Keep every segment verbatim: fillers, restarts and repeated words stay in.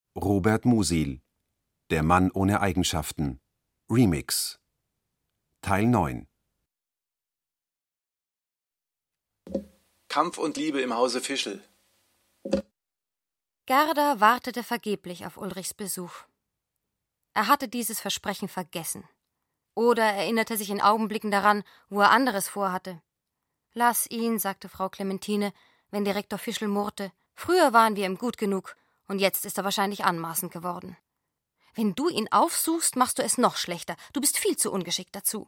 Robert Musil, Der Mann ohne Eigenschaften, Remix, Teil neun. Kampf und Liebe im Hause Fischl. Gerda wartete vergeblich auf Ulrichs Besuch. Er hatte dieses Versprechen vergessen. Oder erinnerte sich in Augenblicken daran, wo er anderes vorhatte. »Lass ihn«, sagte Frau Clementine, wenn Direktor Fischl murrte. »Früher waren wir ihm gut genug, und jetzt ist er wahrscheinlich anmaßend geworden. Wenn du ihn aufsuchst, machst du es noch schlechter. Du bist viel zu ungeschickt dazu.«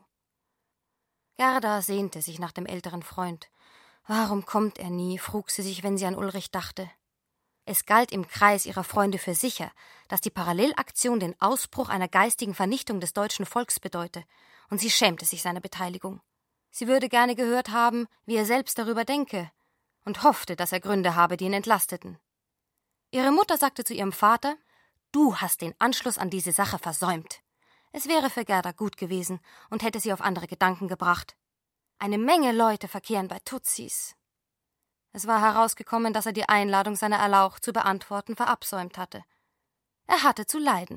Gerda sehnte sich nach dem älteren Freund. Warum kommt er nie, frug sie sich, wenn sie an Ulrich dachte. Es galt im Kreis ihrer Freunde für sicher, dass die Parallelaktion den Ausbruch einer geistigen Vernichtung des deutschen Volks bedeute, und sie schämte sich seiner Beteiligung. Sie würde gerne gehört haben, wie er selbst darüber denke, und hoffte, dass er Gründe habe, die ihn entlasteten. Ihre Mutter sagte zu ihrem Vater, »Du hast den Anschluss an diese Sache versäumt.« Es wäre für Gerda gut gewesen und hätte sie auf andere Gedanken gebracht. Eine Menge Leute verkehren bei Tutsis. Es war herausgekommen, dass er die Einladung seiner Erlauch zu beantworten verabsäumt hatte. Er hatte zu leiden.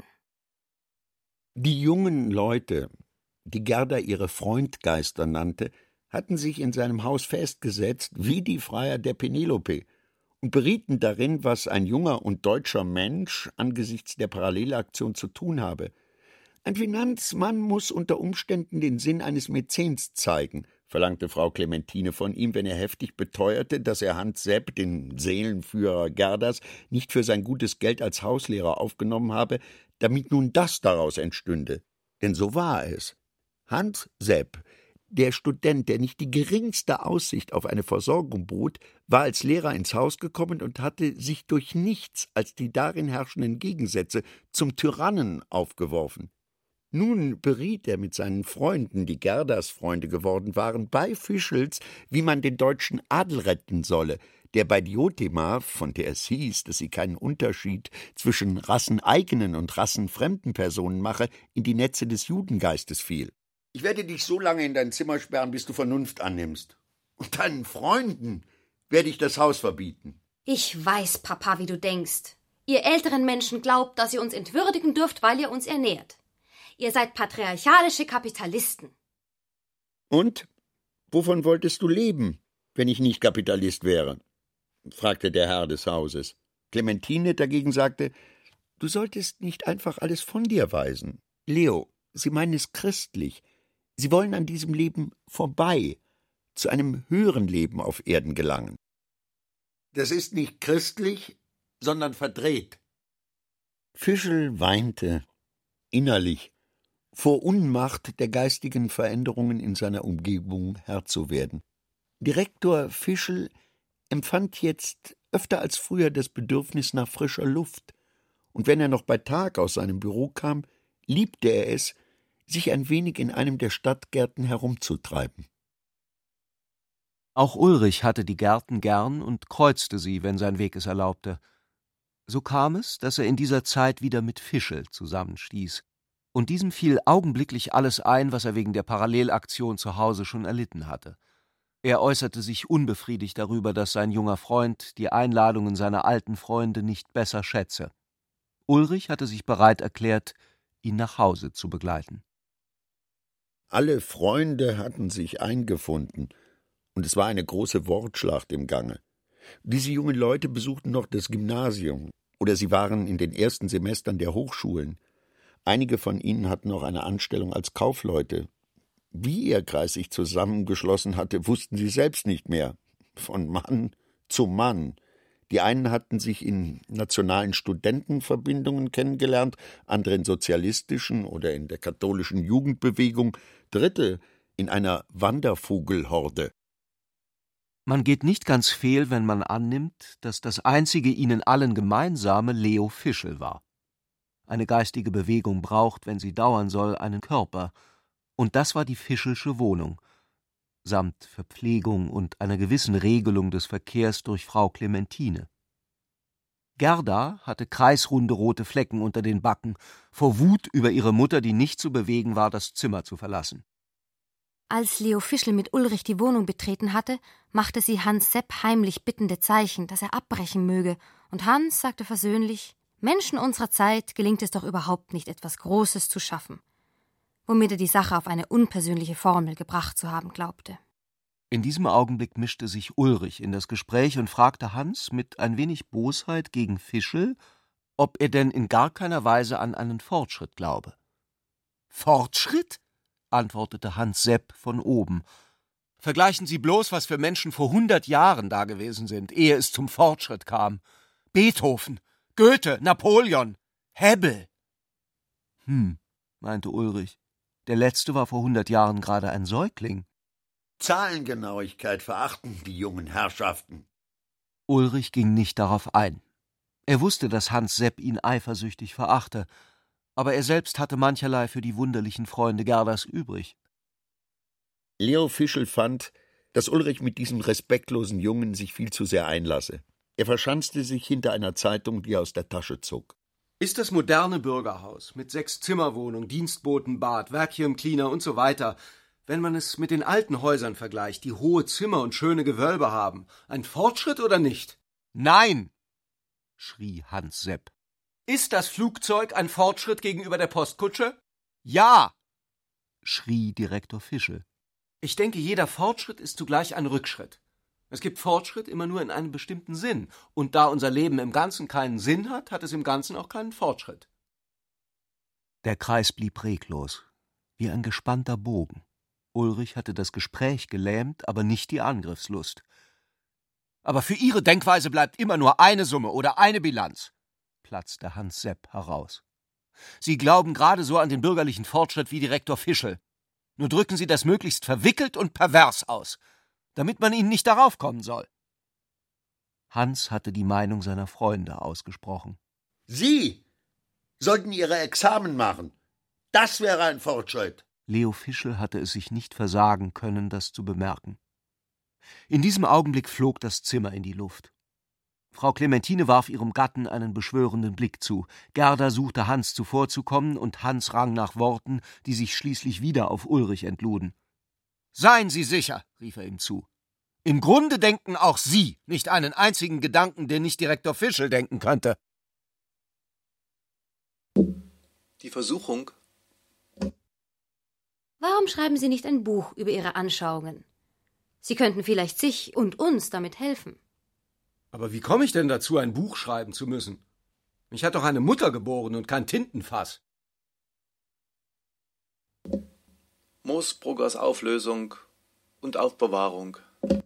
Die jungen Leute, die Gerda ihre Freundgeister nannte, hatten sich in seinem Haus festgesetzt wie die Freier der Penelope und berieten darin, was ein junger und deutscher Mensch angesichts der Parallelaktion zu tun habe. Ein Finanzmann muss unter Umständen den Sinn eines Mäzens zeigen, verlangte Frau Clementine von ihm, wenn er heftig beteuerte, dass er Hans Sepp, den Seelenführer Gerdas, nicht für sein gutes Geld als Hauslehrer aufgenommen habe, damit nun das daraus entstünde. Denn so war es. Hans Sepp, der Student, der nicht die geringste Aussicht auf eine Versorgung bot, war als Lehrer ins Haus gekommen und hatte sich durch nichts als die darin herrschenden Gegensätze zum Tyrannen aufgeworfen. Nun beriet er mit seinen Freunden, die Gerdas Freunde geworden waren, bei Fischls, wie man den deutschen Adel retten solle, der bei Diotima, von der es hieß, dass sie keinen Unterschied zwischen rasseneigenen und rassenfremden Personen mache, in die Netze des Judengeistes fiel. »Ich werde dich so lange in dein Zimmer sperren, bis du Vernunft annimmst. Und deinen Freunden werde ich das Haus verbieten.« »Ich weiß, Papa, wie du denkst. Ihr älteren Menschen glaubt, dass ihr uns entwürdigen dürft, weil ihr uns ernährt. Ihr seid patriarchalische Kapitalisten.« »Und? Wovon wolltest du leben, wenn ich nicht Kapitalist wäre?« fragte der Herr des Hauses. Clementine dagegen sagte, »Du solltest nicht einfach alles von dir weisen. Leo, Sie meinen es christlich. Sie wollen an diesem Leben vorbei, zu einem höheren Leben auf Erden gelangen.« »Das ist nicht christlich, sondern verdreht.« Fischl weinte innerlich, vor Unmacht der geistigen Veränderungen in seiner Umgebung Herr zu werden. Direktor Fischl empfand jetzt öfter als früher das Bedürfnis nach frischer Luft, und wenn er noch bei Tag aus seinem Büro kam, liebte er es, sich ein wenig in einem der Stadtgärten herumzutreiben. Auch Ulrich hatte die Gärten gern und kreuzte sie, wenn sein Weg es erlaubte. So kam es, dass er in dieser Zeit wieder mit Fischl zusammenstieß, und diesem fiel augenblicklich alles ein, was er wegen der Parallelaktion zu Hause schon erlitten hatte. Er äußerte sich unbefriedigt darüber, dass sein junger Freund die Einladungen seiner alten Freunde nicht besser schätze. Ulrich hatte sich bereit erklärt, ihn nach Hause zu begleiten. Alle Freunde hatten sich eingefunden, und es war eine große Wortschlacht im Gange. Diese jungen Leute besuchten noch das Gymnasium, oder sie waren in den ersten Semestern der Hochschulen. Einige von ihnen hatten noch eine Anstellung als Kaufleute. Wie ihr Kreis sich zusammengeschlossen hatte, wussten sie selbst nicht mehr. Von Mann zu Mann. Die einen hatten sich in nationalen Studentenverbindungen kennengelernt, andere in sozialistischen oder in der katholischen Jugendbewegung, dritte in einer Wandervogelhorde. Man geht nicht ganz fehl, wenn man annimmt, dass das einzige ihnen allen Gemeinsame Leo Fischl war. Eine geistige Bewegung braucht, wenn sie dauern soll, einen Körper, und das war die Fischlsche Wohnung, samt Verpflegung und einer gewissen Regelung des Verkehrs durch Frau Clementine. Gerda hatte kreisrunde rote Flecken unter den Backen, vor Wut über ihre Mutter, die nicht zu bewegen war, das Zimmer zu verlassen. Als Leo Fischl mit Ulrich die Wohnung betreten hatte, machte sie Hans Sepp heimlich bittende Zeichen, dass er abbrechen möge, und Hans sagte versöhnlich, Menschen unserer Zeit gelingt es doch überhaupt nicht, etwas Großes zu schaffen, womit er die Sache auf eine unpersönliche Formel gebracht zu haben glaubte. In diesem Augenblick mischte sich Ulrich in das Gespräch und fragte Hans mit ein wenig Bosheit gegen Fischel, ob er denn in gar keiner Weise an einen Fortschritt glaube. »Fortschritt?« antwortete Hans Sepp von oben. »Vergleichen Sie bloß, was für Menschen vor hundert Jahren da gewesen sind, ehe es zum Fortschritt kam. Beethoven, Goethe, Napoleon, Hebbel.« »Hm«, meinte Ulrich, »der letzte war vor hundert Jahren gerade ein Säugling.« Zahlengenauigkeit verachten die jungen Herrschaften. Ulrich ging nicht darauf ein. Er wusste, dass Hans Sepp ihn eifersüchtig verachte, aber er selbst hatte mancherlei für die wunderlichen Freunde Gerdas übrig. Leo Fischel fand, dass Ulrich mit diesem respektlosen Jungen sich viel zu sehr einlasse. Er verschanzte sich hinter einer Zeitung, die er aus der Tasche zog. Ist das moderne Bürgerhaus mit sechs Zimmerwohnung, Dienstbotenbad, Vacuum Cleaner und so weiter, wenn man es mit den alten Häusern vergleicht, die hohe Zimmer und schöne Gewölbe haben, ein Fortschritt oder nicht? »Nein«, schrie Hans Sepp. »Ist das Flugzeug ein Fortschritt gegenüber der Postkutsche?« »Ja«, schrie Direktor Fischel. »Ich denke, jeder Fortschritt ist zugleich ein Rückschritt. Es gibt Fortschritt immer nur in einem bestimmten Sinn, und da unser Leben im Ganzen keinen Sinn hat, hat es im Ganzen auch keinen Fortschritt.« Der Kreis blieb reglos, wie ein gespannter Bogen. Ulrich hatte das Gespräch gelähmt, aber nicht die Angriffslust. »Aber für Ihre Denkweise bleibt immer nur eine Summe oder eine Bilanz«, platzte Hans Sepp heraus. »Sie glauben gerade so an den bürgerlichen Fortschritt wie Direktor Fischel. Nur drücken Sie das möglichst verwickelt und pervers aus, damit man Ihnen nicht darauf kommen soll.« Hans hatte die Meinung seiner Freunde ausgesprochen. Sie sollten Ihre Examen machen. Das wäre ein Fortschritt. Leo Fischel hatte es sich nicht versagen können, das zu bemerken. In diesem Augenblick flog das Zimmer in die Luft. Frau Clementine warf ihrem Gatten einen beschwörenden Blick zu. Gerda suchte Hans zuvorzukommen, und Hans rang nach Worten, die sich schließlich wieder auf Ulrich entluden. »Seien Sie sicher«, rief er ihm zu. »Im Grunde denken auch Sie nicht einen einzigen Gedanken, den nicht Direktor Fischel denken könnte.« Die Versuchung. Warum schreiben Sie nicht ein Buch über Ihre Anschauungen? Sie könnten vielleicht sich und uns damit helfen. Aber wie komme ich denn dazu, ein Buch schreiben zu müssen? Mich hat doch eine Mutter geboren und kein Tintenfass. Moosbruckers Auflösung und Aufbewahrung.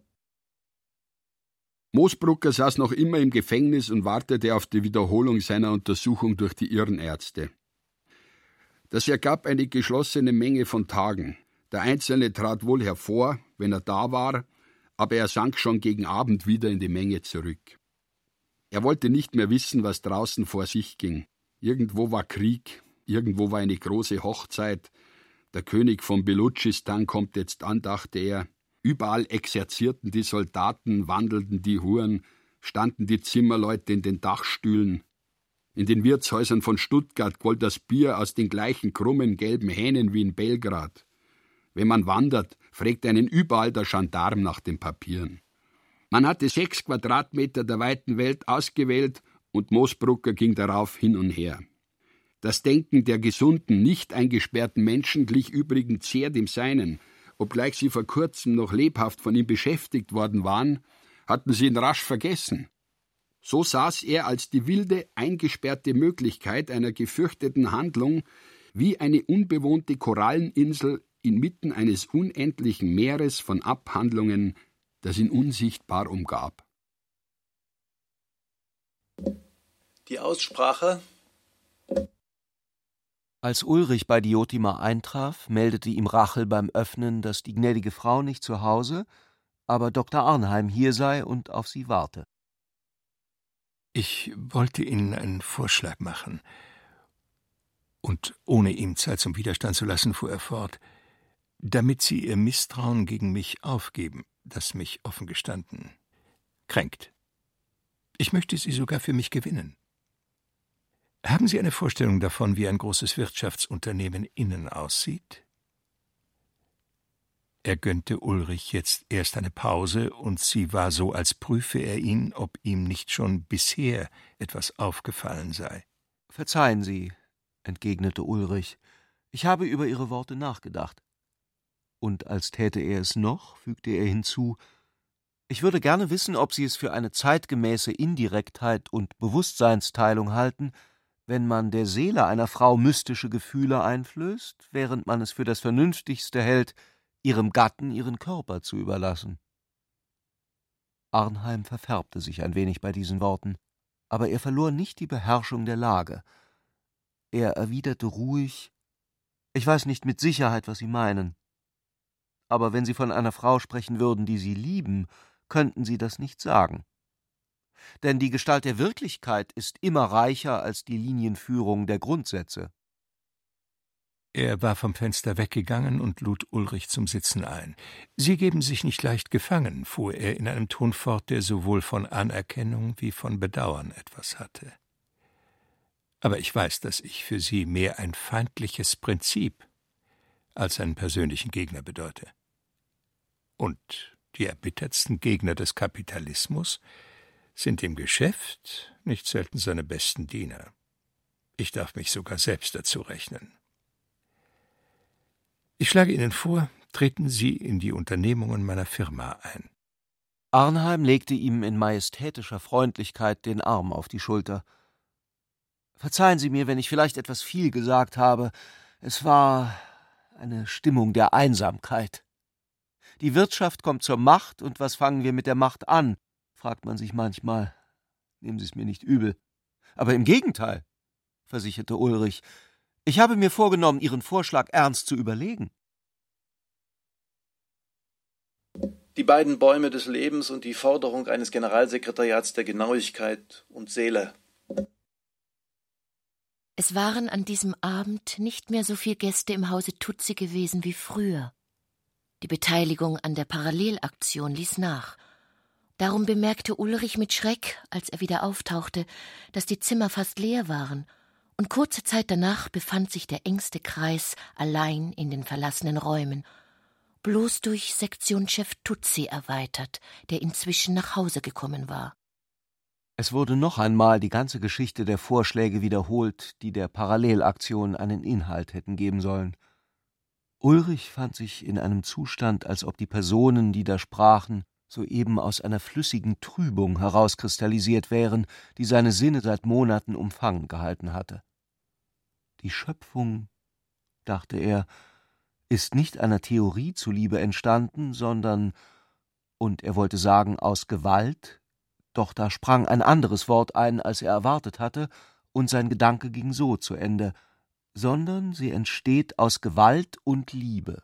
Moosbrucker saß noch immer im Gefängnis und wartete auf die Wiederholung seiner Untersuchung durch die Irrenärzte. Das ergab eine geschlossene Menge von Tagen. Der Einzelne trat wohl hervor, wenn er da war, aber er sank schon gegen Abend wieder in die Menge zurück. Er wollte nicht mehr wissen, was draußen vor sich ging. Irgendwo war Krieg, irgendwo war eine große Hochzeit. Der König von Belutschistan kommt jetzt an, dachte er. Überall exerzierten die Soldaten, wandelten die Huren, standen die Zimmerleute in den Dachstühlen. In den Wirtshäusern von Stuttgart quoll das Bier aus den gleichen krummen gelben Hähnen wie in Belgrad. Wenn man wandert, fragt einen überall der Gendarm nach den Papieren. Man hatte sechs Quadratmeter der weiten Welt ausgewählt und Moosbrucker ging darauf hin und her. Das Denken der gesunden, nicht eingesperrten Menschen glich übrigens sehr dem seinen. Obgleich sie vor kurzem noch lebhaft von ihm beschäftigt worden waren, hatten sie ihn rasch vergessen. So saß er als die wilde, eingesperrte Möglichkeit einer gefürchteten Handlung wie eine unbewohnte Koralleninsel inmitten eines unendlichen Meeres von Abhandlungen, das ihn unsichtbar umgab. Die Aussprache. Als Ulrich bei Diotima eintraf, meldete ihm Rachel beim Öffnen, dass die gnädige Frau nicht zu Hause, aber Doktor Arnheim hier sei und auf sie warte. »Ich wollte Ihnen einen Vorschlag machen.« Und ohne ihm Zeit zum Widerstand zu lassen, fuhr er fort, »damit Sie Ihr Misstrauen gegen mich aufgeben, das mich offen gestanden kränkt. Ich möchte Sie sogar für mich gewinnen. Haben Sie eine Vorstellung davon, wie ein großes Wirtschaftsunternehmen innen aussieht?« Er gönnte Ulrich jetzt erst eine Pause, und sie war so, als prüfe er ihn, ob ihm nicht schon bisher etwas aufgefallen sei. Verzeihen Sie, entgegnete Ulrich, ich habe über Ihre Worte nachgedacht. Und als täte er es noch, fügte er hinzu, ich würde gerne wissen, ob Sie es für eine zeitgemäße Indirektheit und Bewusstseinsteilung halten, wenn man der Seele einer Frau mystische Gefühle einflößt, während man es für das Vernünftigste hält, ihrem Gatten ihren Körper zu überlassen. Arnheim verfärbte sich ein wenig bei diesen Worten, aber er verlor nicht die Beherrschung der Lage. Er erwiderte ruhig, »Ich weiß nicht mit Sicherheit, was Sie meinen. Aber wenn Sie von einer Frau sprechen würden, die Sie lieben, könnten Sie das nicht sagen. Denn die Gestalt der Wirklichkeit ist immer reicher als die Linienführung der Grundsätze.« Er war vom Fenster weggegangen und lud Ulrich zum Sitzen ein. »Sie geben sich nicht leicht gefangen«, fuhr er in einem Ton fort, der sowohl von Anerkennung wie von Bedauern etwas hatte. »Aber ich weiß, dass ich für Sie mehr ein feindliches Prinzip als einen persönlichen Gegner bedeute. Und die erbittertsten Gegner des Kapitalismus sind im Geschäft nicht selten seine besten Diener. Ich darf mich sogar selbst dazu rechnen. Ich schlage Ihnen vor, treten Sie in die Unternehmungen meiner Firma ein.« Arnheim legte ihm in majestätischer Freundlichkeit den Arm auf die Schulter. »Verzeihen Sie mir, wenn ich vielleicht etwas viel gesagt habe. Es war eine Stimmung der Einsamkeit. Die Wirtschaft kommt zur Macht, und was fangen wir mit der Macht an, fragt man sich manchmal. Nehmen Sie es mir nicht übel. Aber im Gegenteil«, versicherte Ulrich, »ich habe mir vorgenommen, Ihren Vorschlag ernst zu überlegen.« Die beiden Bäume des Lebens und die Forderung eines Generalsekretariats der Genauigkeit und Seele. Es waren an diesem Abend nicht mehr so viele Gäste im Hause Tutsi gewesen wie früher. Die Beteiligung an der Parallelaktion ließ nach. Darum bemerkte Ulrich mit Schreck, als er wieder auftauchte, dass die Zimmer fast leer waren, und kurze Zeit danach befand sich der engste Kreis allein in den verlassenen Räumen, bloß durch Sektionschef Tutsi erweitert, der inzwischen nach Hause gekommen war. Es wurde noch einmal die ganze Geschichte der Vorschläge wiederholt, die der Parallelaktion einen Inhalt hätten geben sollen. Ulrich fand sich in einem Zustand, als ob die Personen, die da sprachen, soeben aus einer flüssigen Trübung herauskristallisiert wären, die seine Sinne seit Monaten umfangen gehalten hatte. Die Schöpfung, dachte er, ist nicht einer Theorie zuliebe entstanden, sondern, und er wollte sagen, aus Gewalt, doch da sprang ein anderes Wort ein, als er erwartet hatte, und sein Gedanke ging so zu Ende, sondern sie entsteht aus Gewalt und Liebe.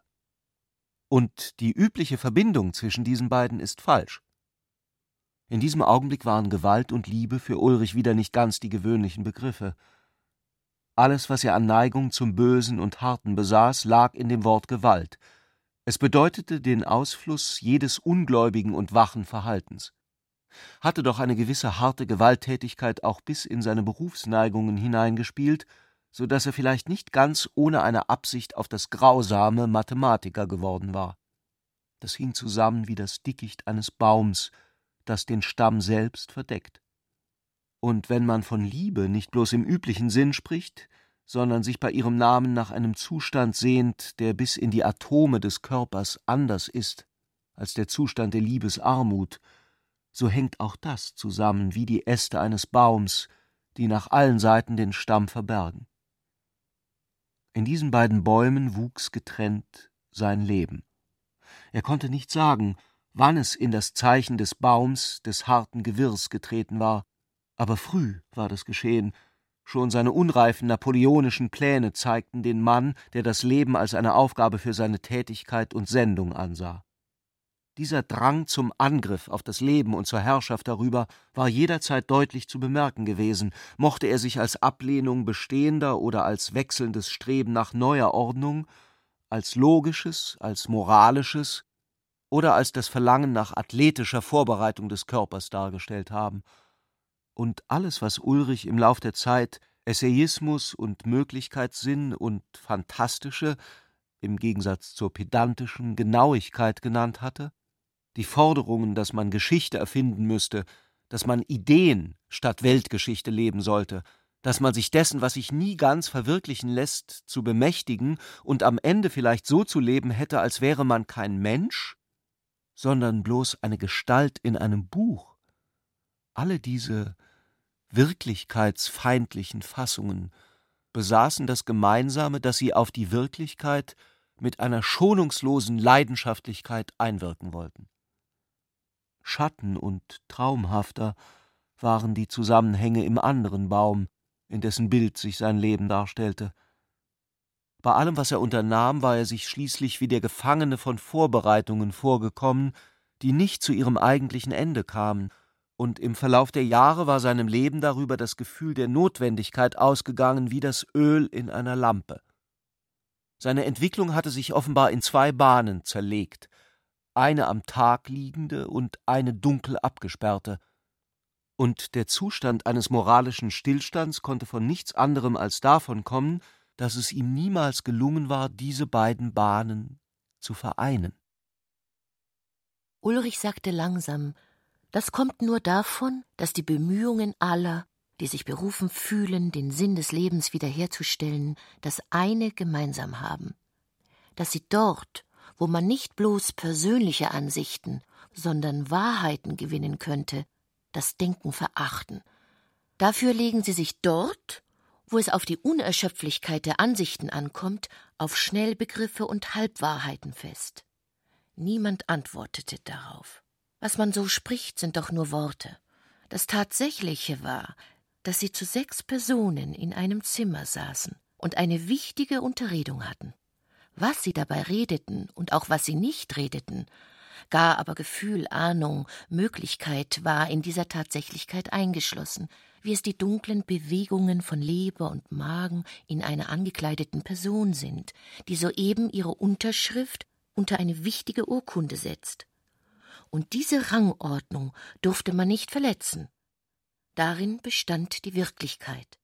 Und die übliche Verbindung zwischen diesen beiden ist falsch. In diesem Augenblick waren Gewalt und Liebe für Ulrich wieder nicht ganz die gewöhnlichen Begriffe. Alles, was er an Neigung zum Bösen und Harten besaß, lag in dem Wort Gewalt. Es bedeutete den Ausfluss jedes ungläubigen und wachen Verhaltens. Hatte doch eine gewisse harte Gewalttätigkeit auch bis in seine Berufsneigungen hineingespielt, so dass er vielleicht nicht ganz ohne eine Absicht auf das grausame Mathematiker geworden war. Das hing zusammen wie das Dickicht eines Baums, das den Stamm selbst verdeckt. Und wenn man von Liebe nicht bloß im üblichen Sinn spricht, sondern sich bei ihrem Namen nach einem Zustand sehnt, der bis in die Atome des Körpers anders ist als der Zustand der Liebesarmut, so hängt auch das zusammen wie die Äste eines Baums, die nach allen Seiten den Stamm verbergen. In diesen beiden Bäumen wuchs getrennt sein Leben. Er konnte nicht sagen, wann es in das Zeichen des Baums, des harten Gewirrs getreten war, aber früh war das geschehen. Schon seine unreifen napoleonischen Pläne zeigten den Mann, der das Leben als eine Aufgabe für seine Tätigkeit und Sendung ansah. Dieser Drang zum Angriff auf das Leben und zur Herrschaft darüber war jederzeit deutlich zu bemerken gewesen, mochte er sich als Ablehnung bestehender oder als wechselndes Streben nach neuer Ordnung, als logisches, als moralisches oder als das Verlangen nach athletischer Vorbereitung des Körpers dargestellt haben. Und alles, was Ulrich im Lauf der Zeit Essayismus und Möglichkeitssinn und fantastische, im Gegensatz zur pedantischen Genauigkeit genannt hatte, die Forderungen, dass man Geschichte erfinden müsste, dass man Ideen statt Weltgeschichte leben sollte, dass man sich dessen, was sich nie ganz verwirklichen lässt, zu bemächtigen und am Ende vielleicht so zu leben hätte, als wäre man kein Mensch, sondern bloß eine Gestalt in einem Buch. Alle diese wirklichkeitsfeindlichen Fassungen besaßen das Gemeinsame, dass sie auf die Wirklichkeit mit einer schonungslosen Leidenschaftlichkeit einwirken wollten. Schatten und traumhafter waren die Zusammenhänge im anderen Baum, in dessen Bild sich sein Leben darstellte. Bei allem, was er unternahm, war er sich schließlich wie der Gefangene von Vorbereitungen vorgekommen, die nicht zu ihrem eigentlichen Ende kamen, und im Verlauf der Jahre war seinem Leben darüber das Gefühl der Notwendigkeit ausgegangen wie das Öl in einer Lampe. Seine Entwicklung hatte sich offenbar in zwei Bahnen zerlegt, eine am Tag liegende und eine dunkel abgesperrte, und der Zustand eines moralischen Stillstands konnte von nichts anderem als davon kommen, dass es ihm niemals gelungen war, diese beiden Bahnen zu vereinen. Ulrich sagte langsam, das kommt nur davon, dass die Bemühungen aller, die sich berufen fühlen, den Sinn des Lebens wiederherzustellen, das eine gemeinsam haben, dass sie dort, wo man nicht bloß persönliche Ansichten, sondern Wahrheiten gewinnen könnte, das Denken verachten. Dafür legen sie sich dort, wo es auf die Unerschöpflichkeit der Ansichten ankommt, auf Schnellbegriffe und Halbwahrheiten fest. Niemand antwortete darauf. Was man so spricht, sind doch nur Worte. Das Tatsächliche war, dass sie zu sechs Personen in einem Zimmer saßen und eine wichtige Unterredung hatten. Was sie dabei redeten und auch was sie nicht redeten, gar aber Gefühl, Ahnung, Möglichkeit war in dieser Tatsächlichkeit eingeschlossen, wie es die dunklen Bewegungen von Leber und Magen in einer angekleideten Person sind, die soeben ihre Unterschrift unter eine wichtige Urkunde setzt. Und diese Rangordnung durfte man nicht verletzen. Darin bestand die Wirklichkeit.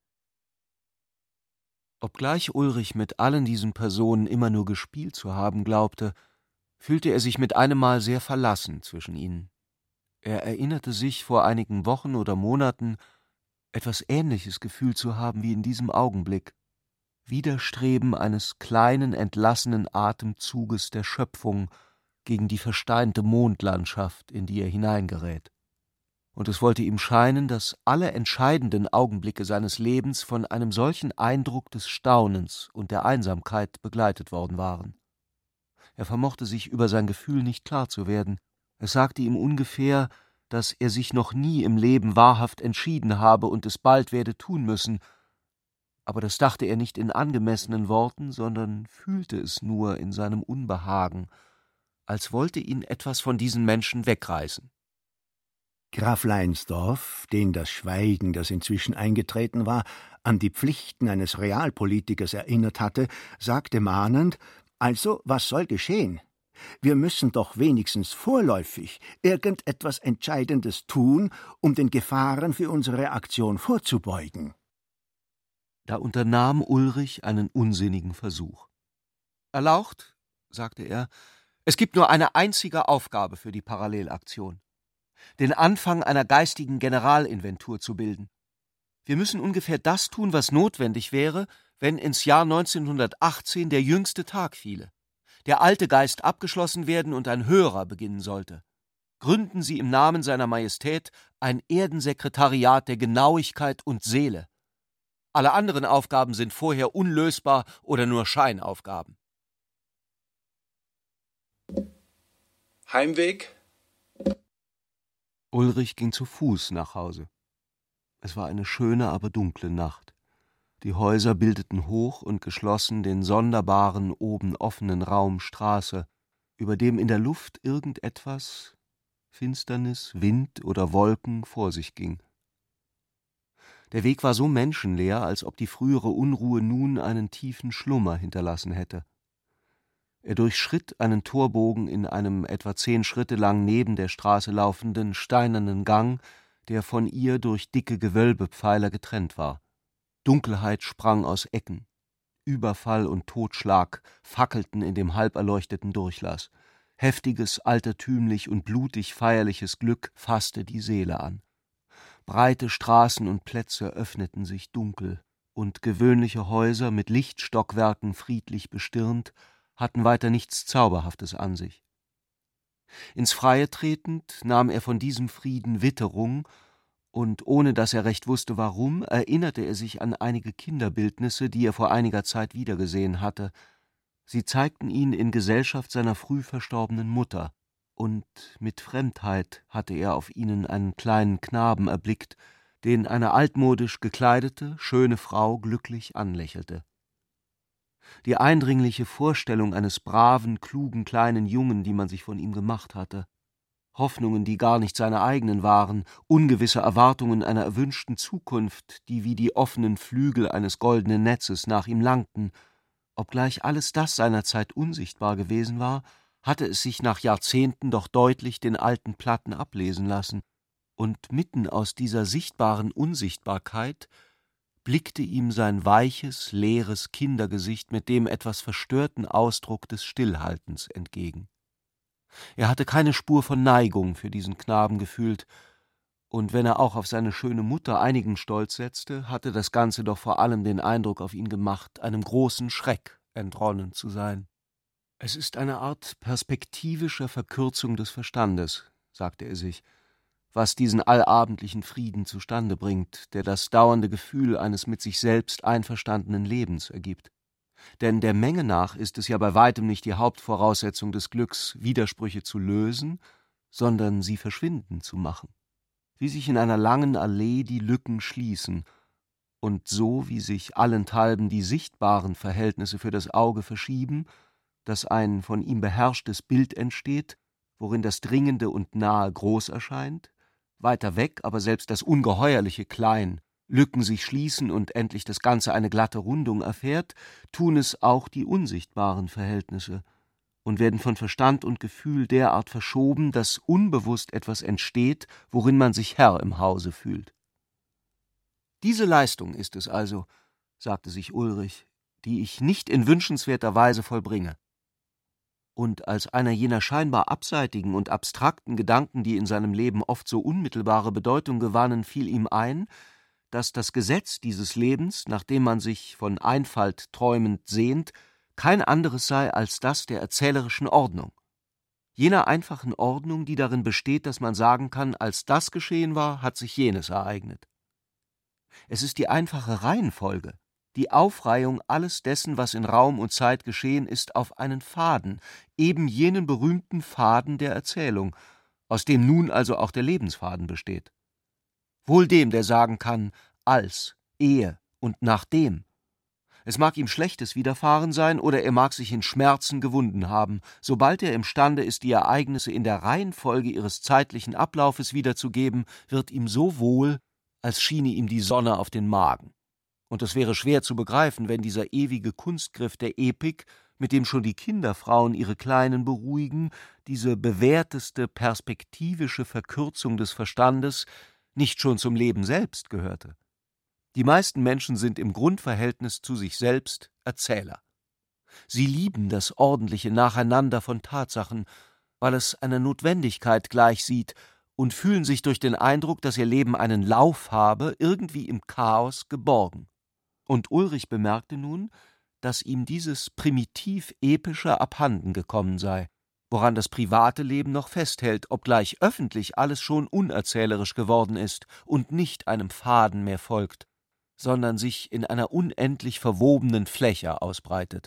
Obgleich Ulrich mit allen diesen Personen immer nur gespielt zu haben glaubte, fühlte er sich mit einem Mal sehr verlassen zwischen ihnen. Er erinnerte sich, vor einigen Wochen oder Monaten etwas Ähnliches gefühlt zu haben wie in diesem Augenblick. Widerstreben eines kleinen, entlassenen Atemzuges der Schöpfung gegen die versteinte Mondlandschaft, in die er hineingerät. Und es wollte ihm scheinen, dass alle entscheidenden Augenblicke seines Lebens von einem solchen Eindruck des Staunens und der Einsamkeit begleitet worden waren. Er vermochte sich über sein Gefühl nicht klar zu werden. Es sagte ihm ungefähr, dass er sich noch nie im Leben wahrhaft entschieden habe und es bald werde tun müssen, aber das dachte er nicht in angemessenen Worten, sondern fühlte es nur in seinem Unbehagen, als wollte ihn etwas von diesen Menschen wegreißen. Graf Leinsdorf, den das Schweigen, das inzwischen eingetreten war, an die Pflichten eines Realpolitikers erinnert hatte, sagte mahnend: »Also, was soll geschehen? Wir müssen doch wenigstens vorläufig irgendetwas Entscheidendes tun, um den Gefahren für unsere Aktion vorzubeugen.« Da unternahm Ulrich einen unsinnigen Versuch. »Erlaucht«, sagte er, »es gibt nur eine einzige Aufgabe für die Parallelaktion: den Anfang einer geistigen Generalinventur zu bilden. Wir müssen ungefähr das tun, was notwendig wäre, wenn ins Jahr neunzehnhundertachtzehn der jüngste Tag fiele, der alte Geist abgeschlossen werden und ein höherer beginnen sollte. Gründen Sie im Namen seiner Majestät ein Erdensekretariat der Genauigkeit und Seele. Alle anderen Aufgaben sind vorher unlösbar oder nur Scheinaufgaben.« Heimweg? Ulrich ging zu Fuß nach Hause. Es war eine schöne, aber dunkle Nacht. Die Häuser bildeten hoch und geschlossen den sonderbaren, oben offenen Raum Straße, über dem in der Luft irgendetwas, Finsternis, Wind oder Wolken, vor sich ging. Der Weg war so menschenleer, als ob die frühere Unruhe nun einen tiefen Schlummer hinterlassen hätte. Er durchschritt einen Torbogen in einem etwa zehn Schritte lang neben der Straße laufenden, steinernen Gang, der von ihr durch dicke Gewölbepfeiler getrennt war. Dunkelheit sprang aus Ecken. Überfall und Totschlag fackelten in dem halberleuchteten Durchlass. Heftiges, altertümlich und blutig feierliches Glück fasste die Seele an. Breite Straßen und Plätze öffneten sich dunkel, und gewöhnliche Häuser mit Lichtstockwerken friedlich bestirnt hatten weiter nichts Zauberhaftes an sich. Ins Freie tretend nahm er von diesem Frieden Witterung, und ohne dass er recht wusste warum, erinnerte er sich an einige Kinderbildnisse, die er vor einiger Zeit wiedergesehen hatte. Sie zeigten ihn in Gesellschaft seiner früh verstorbenen Mutter, und mit Fremdheit hatte er auf ihnen einen kleinen Knaben erblickt, den eine altmodisch gekleidete, schöne Frau glücklich anlächelte. Die eindringliche Vorstellung eines braven, klugen kleinen Jungen, die man sich von ihm gemacht hatte, Hoffnungen, die gar nicht seine eigenen waren, ungewisse Erwartungen einer erwünschten Zukunft, die wie die offenen Flügel eines goldenen Netzes nach ihm langten, obgleich alles das seinerzeit unsichtbar gewesen war, hatte es sich nach Jahrzehnten doch deutlich den alten Platten ablesen lassen, und mitten aus dieser sichtbaren Unsichtbarkeit blickte ihm sein weiches, leeres Kindergesicht mit dem etwas verstörten Ausdruck des Stillhaltens entgegen. Er hatte keine Spur von Neigung für diesen Knaben gefühlt, und wenn er auch auf seine schöne Mutter einigen Stolz setzte, hatte das Ganze doch vor allem den Eindruck auf ihn gemacht, einem großen Schreck entronnen zu sein. »Es ist eine Art perspektivischer Verkürzung des Verstandes«, sagte er sich, was diesen allabendlichen Frieden zustande bringt, der das dauernde Gefühl eines mit sich selbst einverstandenen Lebens ergibt. Denn der Menge nach ist es ja bei weitem nicht die Hauptvoraussetzung des Glücks, Widersprüche zu lösen, sondern sie verschwinden zu machen. Wie sich in einer langen Allee die Lücken schließen, und so wie sich allenthalben die sichtbaren Verhältnisse für das Auge verschieben, dass ein von ihm beherrschtes Bild entsteht, worin das Dringende und Nahe groß erscheint, weiter weg aber selbst das Ungeheuerliche klein, Lücken sich schließen und endlich das Ganze eine glatte Rundung erfährt, tun es auch die unsichtbaren Verhältnisse und werden von Verstand und Gefühl derart verschoben, dass unbewusst etwas entsteht, worin man sich Herr im Hause fühlt. Diese Leistung ist es also, sagte sich Ulrich, die ich nicht in wünschenswerter Weise vollbringe. Und als einer jener scheinbar abseitigen und abstrakten Gedanken, die in seinem Leben oft so unmittelbare Bedeutung gewannen, fiel ihm ein, dass das Gesetz dieses Lebens, nach dem man sich von Einfalt träumend sehnt, kein anderes sei als das der erzählerischen Ordnung. Jener einfachen Ordnung, die darin besteht, dass man sagen kann, als das geschehen war, hat sich jenes ereignet. Es ist die einfache Reihenfolge, die Aufreihung alles dessen, was in Raum und Zeit geschehen ist, auf einen Faden, eben jenen berühmten Faden der Erzählung, aus dem nun also auch der Lebensfaden besteht. Wohl dem, der sagen kann, als, ehe und nachdem. Es mag ihm Schlechtes widerfahren sein, oder er mag sich in Schmerzen gewunden haben, sobald er imstande ist, die Ereignisse in der Reihenfolge ihres zeitlichen Ablaufes wiederzugeben, wird ihm so wohl, als schiene ihm die Sonne auf den Magen. Und es wäre schwer zu begreifen, wenn dieser ewige Kunstgriff der Epik, mit dem schon die Kinderfrauen ihre Kleinen beruhigen, diese bewährteste perspektivische Verkürzung des Verstandes, nicht schon zum Leben selbst gehörte. Die meisten Menschen sind im Grundverhältnis zu sich selbst Erzähler. Sie lieben das ordentliche Nacheinander von Tatsachen, weil es einer Notwendigkeit gleichsieht, und fühlen sich durch den Eindruck, dass ihr Leben einen Lauf habe, irgendwie im Chaos geborgen. Und Ulrich bemerkte nun, dass ihm dieses primitiv-epische abhanden gekommen sei, woran das private Leben noch festhält, obgleich öffentlich alles schon unerzählerisch geworden ist und nicht einem Faden mehr folgt, sondern sich in einer unendlich verwobenen Fläche ausbreitet.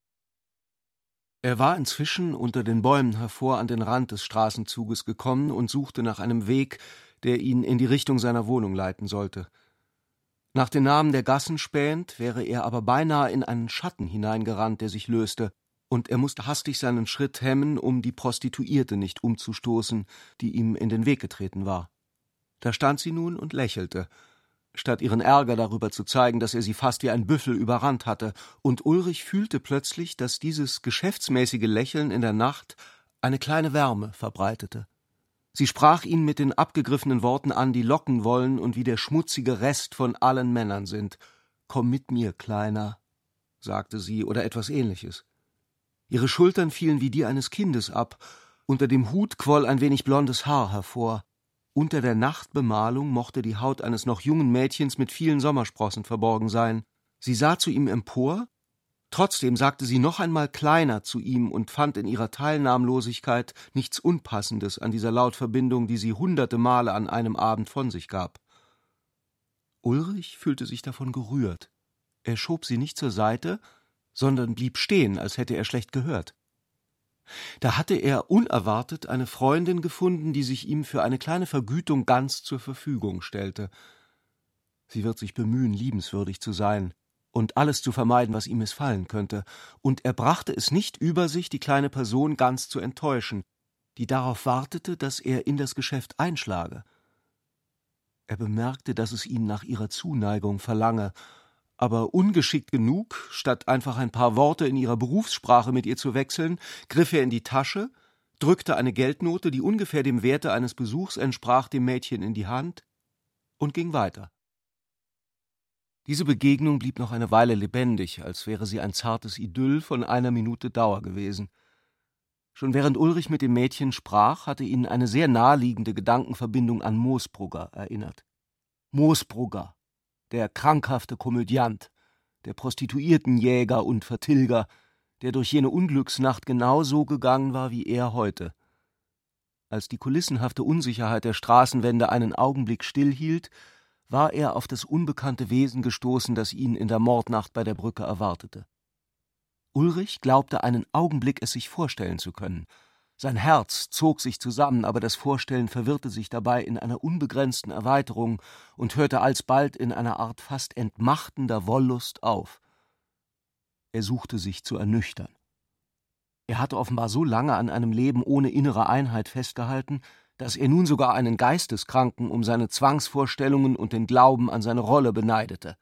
Er war inzwischen unter den Bäumen hervor an den Rand des Straßenzuges gekommen und suchte nach einem Weg, der ihn in die Richtung seiner Wohnung leiten sollte. Nach den Namen der Gassen spähend, wäre er aber beinahe in einen Schatten hineingerannt, der sich löste, und er musste hastig seinen Schritt hemmen, um die Prostituierte nicht umzustoßen, die ihm in den Weg getreten war. Da stand sie nun und lächelte, statt ihren Ärger darüber zu zeigen, dass er sie fast wie ein Büffel überrannt hatte, und Ulrich fühlte plötzlich, dass dieses geschäftsmäßige Lächeln in der Nacht eine kleine Wärme verbreitete. Sie sprach ihn mit den abgegriffenen Worten an, die locken wollen und wie der schmutzige Rest von allen Männern sind. »Komm mit mir, Kleiner«, sagte sie, oder etwas Ähnliches. Ihre Schultern fielen wie die eines Kindes ab, unter dem Hut quoll ein wenig blondes Haar hervor. Unter der Nachtbemalung mochte die Haut eines noch jungen Mädchens mit vielen Sommersprossen verborgen sein. Sie sah zu ihm empor, trotzdem sagte sie noch einmal kleiner zu ihm und fand in ihrer Teilnahmlosigkeit nichts Unpassendes an dieser Lautverbindung, die sie hunderte Male an einem Abend von sich gab. Ulrich fühlte sich davon gerührt. Er schob sie nicht zur Seite, sondern blieb stehen, als hätte er schlecht gehört. Da hatte er unerwartet eine Freundin gefunden, die sich ihm für eine kleine Vergütung ganz zur Verfügung stellte. Sie wird sich bemühen, liebenswürdig zu sein und alles zu vermeiden, was ihm missfallen könnte, und er brachte es nicht über sich, die kleine Person ganz zu enttäuschen, die darauf wartete, dass er in das Geschäft einschlage. Er bemerkte, dass es ihn nach ihrer Zuneigung verlange, aber ungeschickt genug, statt einfach ein paar Worte in ihrer Berufssprache mit ihr zu wechseln, griff er in die Tasche, drückte eine Geldnote, die ungefähr dem Werte eines Besuchs entsprach, dem Mädchen in die Hand und ging weiter. Diese Begegnung blieb noch eine Weile lebendig, als wäre sie ein zartes Idyll von einer Minute Dauer gewesen. Schon während Ulrich mit dem Mädchen sprach, hatte ihn eine sehr naheliegende Gedankenverbindung an Moosbrugger erinnert. Moosbrugger, der krankhafte Komödiant, der Prostituiertenjäger und Vertilger, der durch jene Unglücksnacht genau so gegangen war wie er heute. Als die kulissenhafte Unsicherheit der Straßenwände einen Augenblick stillhielt, war er auf das unbekannte Wesen gestoßen, das ihn in der Mordnacht bei der Brücke erwartete. Ulrich glaubte einen Augenblick es sich vorstellen zu können. Sein Herz zog sich zusammen, aber das Vorstellen verwirrte sich dabei in einer unbegrenzten Erweiterung und hörte alsbald in einer Art fast entmachtender Wollust auf. Er suchte sich zu ernüchtern. Er hatte offenbar so lange an einem Leben ohne innere Einheit festgehalten, dass er nun sogar einen Geisteskranken um seine Zwangsvorstellungen und den Glauben an seine Rolle beneidete.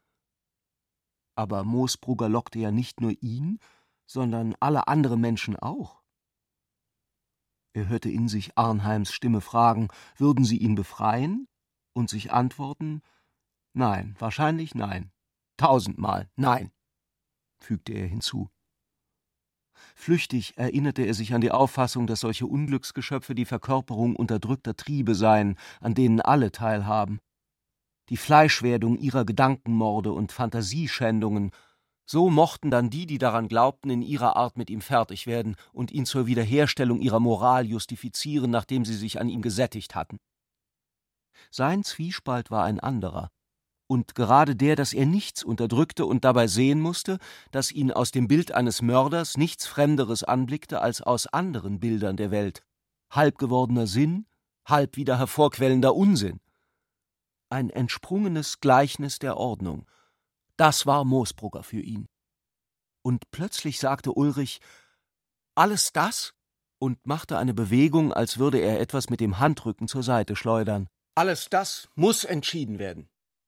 Aber Moosbrugger lockte ja nicht nur ihn, sondern alle andere Menschen auch. Er hörte in sich Arnheims Stimme fragen, würden sie ihn befreien? Und sich antworten, nein, wahrscheinlich nein, tausendmal nein, fügte er hinzu. Flüchtig erinnerte er sich an die Auffassung, dass solche Unglücksgeschöpfe die Verkörperung unterdrückter Triebe seien, an denen alle teilhaben. Die Fleischwerdung ihrer Gedankenmorde und Fantasieschändungen, so mochten dann die, die daran glaubten, in ihrer Art mit ihm fertig werden und ihn zur Wiederherstellung ihrer Moral justifizieren, nachdem sie sich an ihm gesättigt hatten. Sein Zwiespalt war ein anderer, und gerade der, dass er nichts unterdrückte und dabei sehen musste, dass ihn aus dem Bild eines Mörders nichts Fremderes anblickte als aus anderen Bildern der Welt, halb gewordener Sinn, halb wieder hervorquellender Unsinn. Ein entsprungenes Gleichnis der Ordnung, das war Moosbrugger für ihn. Und plötzlich sagte Ulrich, »Alles das?« und machte eine Bewegung, als würde er etwas mit dem Handrücken zur Seite schleudern. »Alles das muss entschieden werden.«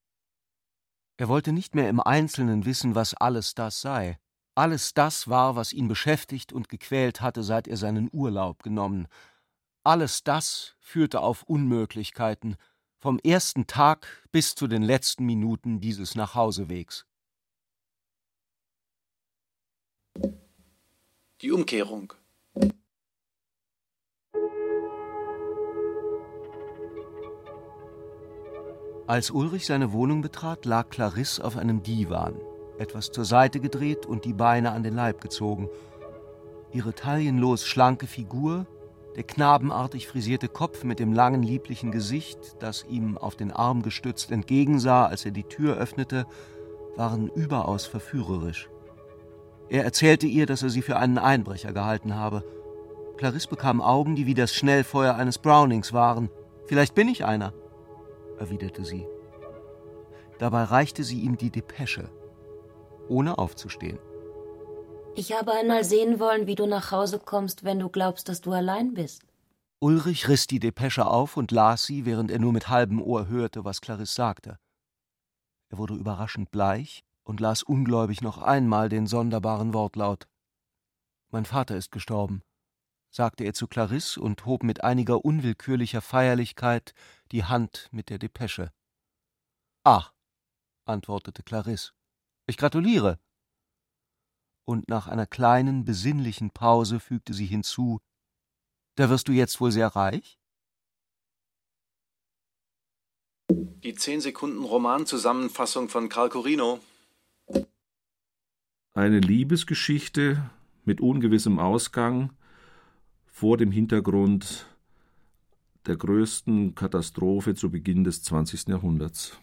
Er wollte nicht mehr im Einzelnen wissen, was alles das sei. Alles das war, was ihn beschäftigt und gequält hatte, seit er seinen Urlaub genommen. Alles das führte auf Unmöglichkeiten, vom ersten Tag bis zu den letzten Minuten dieses Nachhausewegs. Die Umkehrung. Als Ulrich seine Wohnung betrat, lag Clarisse auf einem Divan, etwas zur Seite gedreht und die Beine an den Leib gezogen. Ihre taillenlos schlanke Figur, der knabenartig frisierte Kopf mit dem langen, lieblichen Gesicht, das ihm auf den Arm gestützt entgegensah, als er die Tür öffnete, waren überaus verführerisch. Er erzählte ihr, dass er sie für einen Einbrecher gehalten habe. Clarisse bekam Augen, die wie das Schnellfeuer eines Brownings waren. »Vielleicht bin ich einer«, erwiderte sie. Dabei reichte sie ihm die Depesche, ohne aufzustehen. »Ich habe einmal sehen wollen, wie du nach Hause kommst, wenn du glaubst, dass du allein bist.« Ulrich riss die Depesche auf und las sie, während er nur mit halbem Ohr hörte, was Clarisse sagte. Er wurde überraschend bleich und las ungläubig noch einmal den sonderbaren Wortlaut. »Mein Vater ist gestorben«, sagte er zu Clarisse und hob mit einiger unwillkürlicher Feierlichkeit die Hand mit der Depesche. »Ach«, antwortete Clarisse, »ich gratuliere.« Und nach einer kleinen, besinnlichen Pause fügte sie hinzu, »Da wirst du jetzt wohl sehr reich?« Die zehn Sekunden Romanzusammenfassung von Carl Corino. Eine Liebesgeschichte mit ungewissem Ausgang vor dem Hintergrund der größten Katastrophe zu Beginn des zwanzigsten Jahrhunderts.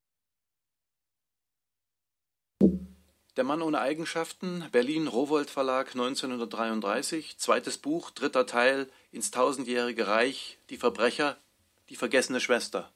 Der Mann ohne Eigenschaften, Berlin, Rowohlt Verlag, neunzehnhundertdreiunddreißig, zweites Buch, dritter Teil, ins tausendjährige Reich, die Verbrecher, die vergessene Schwester.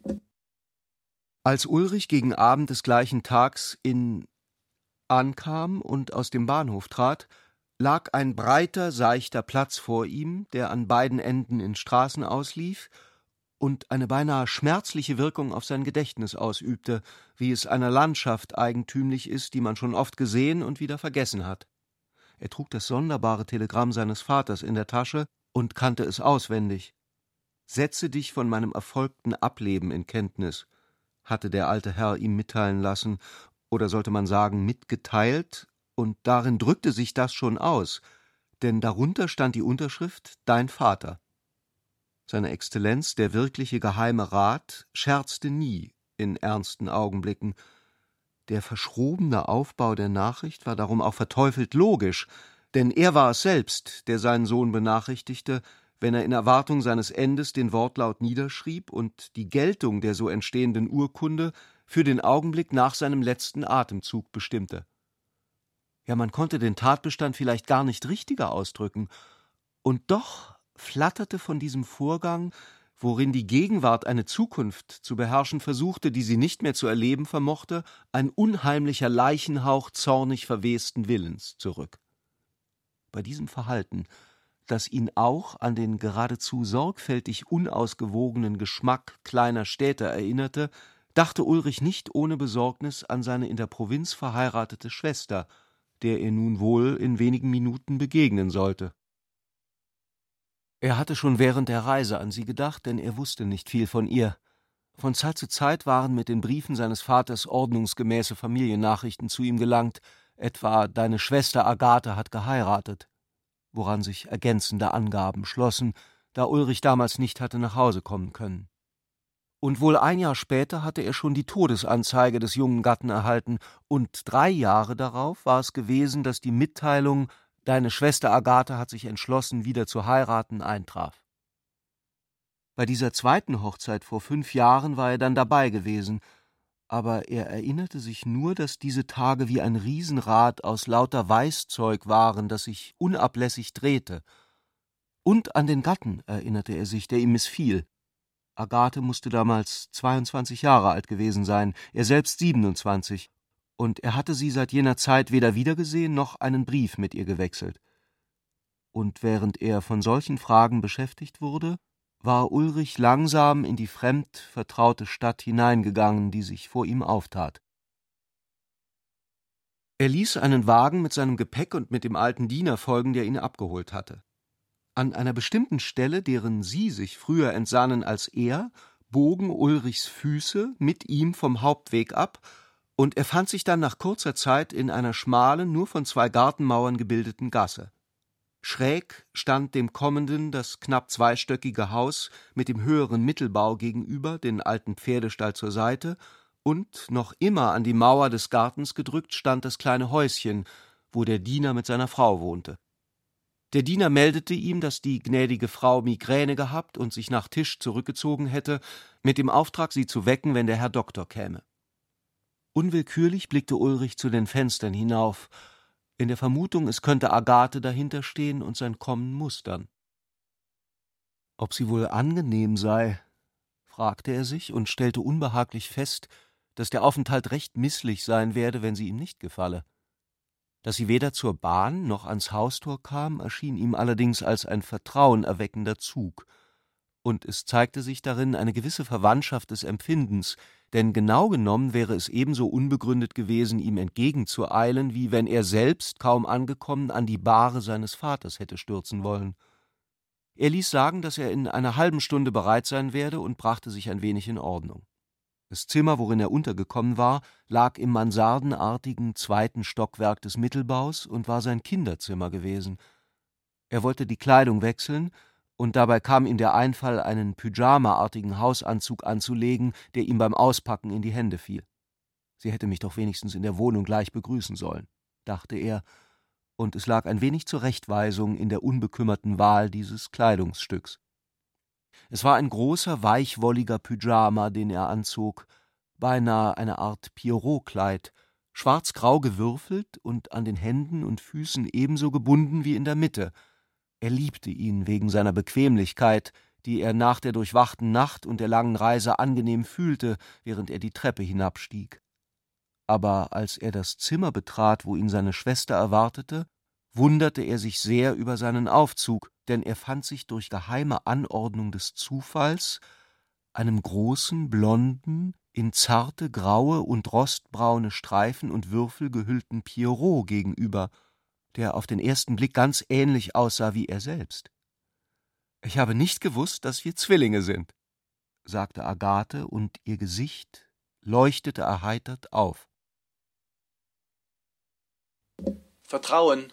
Als Ulrich gegen Abend des gleichen Tags in ankam und aus dem Bahnhof trat, lag ein breiter, seichter Platz vor ihm, der an beiden Enden in Straßen auslief und eine beinahe schmerzliche Wirkung auf sein Gedächtnis ausübte, wie es einer Landschaft eigentümlich ist, die man schon oft gesehen und wieder vergessen hat. Er trug das sonderbare Telegramm seines Vaters in der Tasche und kannte es auswendig. »Setze dich von meinem erfolgten Ableben in Kenntnis«, hatte der alte Herr ihm mitteilen lassen, oder sollte man sagen mitgeteilt, und darin drückte sich das schon aus, denn darunter stand die Unterschrift »Dein Vater«. Seine Exzellenz, der wirkliche Geheime Rat, scherzte nie in ernsten Augenblicken. Der verschrobene Aufbau der Nachricht war darum auch verteufelt logisch, denn er war es selbst, der seinen Sohn benachrichtigte, wenn er in Erwartung seines Endes den Wortlaut niederschrieb und die Geltung der so entstehenden Urkunde für den Augenblick nach seinem letzten Atemzug bestimmte. Ja, man konnte den Tatbestand vielleicht gar nicht richtiger ausdrücken, und doch flatterte von diesem Vorgang, worin die Gegenwart eine Zukunft zu beherrschen versuchte, die sie nicht mehr zu erleben vermochte, ein unheimlicher Leichenhauch zornig verwesten Willens zurück. Bei diesem Verhalten, das ihn auch an den geradezu sorgfältig unausgewogenen Geschmack kleiner Städte erinnerte, dachte Ulrich nicht ohne Besorgnis an seine in der Provinz verheiratete Schwester, der er nun wohl in wenigen Minuten begegnen sollte. Er hatte schon während der Reise an sie gedacht, denn er wusste nicht viel von ihr. Von Zeit zu Zeit waren mit den Briefen seines Vaters ordnungsgemäße Familiennachrichten zu ihm gelangt, etwa »Deine Schwester Agathe hat geheiratet«, woran sich ergänzende Angaben schlossen, da Ulrich damals nicht hatte nach Hause kommen können. Und wohl ein Jahr später hatte er schon die Todesanzeige des jungen Gatten erhalten, und drei Jahre darauf war es gewesen, dass die Mitteilung »Deine Schwester Agathe hat sich entschlossen, wieder zu heiraten«, eintraf. Bei dieser zweiten Hochzeit vor fünf Jahren war er dann dabei gewesen, aber er erinnerte sich nur, dass diese Tage wie ein Riesenrad aus lauter Weißzeug waren, das sich unablässig drehte. Und an den Gatten erinnerte er sich, der ihm missfiel. Agathe musste damals zweiundzwanzig Jahre alt gewesen sein, er selbst siebenundzwanzig, und er hatte sie seit jener Zeit weder wiedergesehen noch einen Brief mit ihr gewechselt. Und während er von solchen Fragen beschäftigt wurde, war Ulrich langsam in die fremd vertraute Stadt hineingegangen, die sich vor ihm auftat. Er ließ einen Wagen mit seinem Gepäck und mit dem alten Diener folgen, der ihn abgeholt hatte. An einer bestimmten Stelle, deren sie sich früher entsannen als er, bogen Ulrichs Füße mit ihm vom Hauptweg ab, und er fand sich dann nach kurzer Zeit in einer schmalen, nur von zwei Gartenmauern gebildeten Gasse. Schräg stand dem Kommenden das knapp zweistöckige Haus mit dem höheren Mittelbau gegenüber, den alten Pferdestall zur Seite, und noch immer an die Mauer des Gartens gedrückt stand das kleine Häuschen, wo der Diener mit seiner Frau wohnte. Der Diener meldete ihm, dass die gnädige Frau Migräne gehabt und sich nach Tisch zurückgezogen hätte, mit dem Auftrag, sie zu wecken, wenn der Herr Doktor käme. Unwillkürlich blickte Ulrich zu den Fenstern hinauf, in der Vermutung, es könnte Agathe dahinter stehen und sein Kommen mustern. Ob sie wohl angenehm sei, fragte er sich und stellte unbehaglich fest, dass der Aufenthalt recht misslich sein werde, wenn sie ihm nicht gefalle. Dass sie weder zur Bahn noch ans Haustor kam, erschien ihm allerdings als ein vertrauenerweckender Zug, und es zeigte sich darin eine gewisse Verwandtschaft des Empfindens, denn genau genommen wäre es ebenso unbegründet gewesen, ihm entgegenzueilen, wie wenn er selbst, kaum angekommen, an die Bahre seines Vaters hätte stürzen wollen. Er ließ sagen, dass er in einer halben Stunde bereit sein werde, und brachte sich ein wenig in Ordnung. Das Zimmer, worin er untergekommen war, lag im mansardenartigen zweiten Stockwerk des Mittelbaus und war sein Kinderzimmer gewesen. Er wollte die Kleidung wechseln und dabei kam ihm der Einfall, einen Pyjama-artigen Hausanzug anzulegen, der ihm beim Auspacken in die Hände fiel. Sie hätte mich doch wenigstens in der Wohnung gleich begrüßen sollen, dachte er, und es lag ein wenig Zurechtweisung in der unbekümmerten Wahl dieses Kleidungsstücks. Es war ein großer, weichwolliger Pyjama, den er anzog, beinahe eine Art Pierrot-Kleid, schwarz-grau gewürfelt und an den Händen und Füßen ebenso gebunden wie in der Mitte. Er liebte ihn wegen seiner Bequemlichkeit, die er nach der durchwachten Nacht und der langen Reise angenehm fühlte, während er die Treppe hinabstieg. Aber als er das Zimmer betrat, wo ihn seine Schwester erwartete, wunderte er sich sehr über seinen Aufzug, denn er fand sich durch geheime Anordnung des Zufalls einem großen, blonden, in zarte graue und rostbraune Streifen und Würfel gehüllten Pierrot gegenüber, der auf den ersten Blick ganz ähnlich aussah wie er selbst. »Ich habe nicht gewusst, dass wir Zwillinge sind«, sagte Agathe, und ihr Gesicht leuchtete erheitert auf. Vertrauen.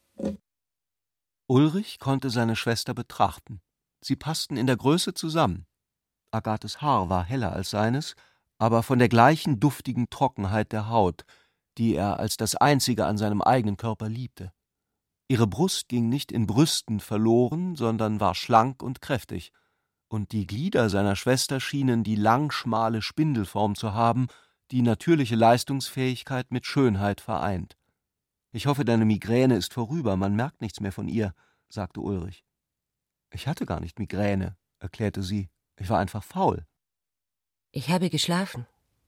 Ulrich konnte seine Schwester betrachten. Sie passten in der Größe zusammen. Agathes Haar war heller als seines, aber von der gleichen duftigen Trockenheit der Haut, die er als das einzige an seinem eigenen Körper liebte. Ihre Brust ging nicht in Brüsten verloren, sondern war schlank und kräftig, und die Glieder seiner Schwester schienen die langschmale Spindelform zu haben, die natürliche Leistungsfähigkeit mit Schönheit vereint. »Ich hoffe, deine Migräne ist vorüber, man merkt nichts mehr von ihr«, sagte Ulrich. »Ich hatte gar nicht Migräne«, erklärte sie, »ich war einfach faul.« »Ich habe geschlafen.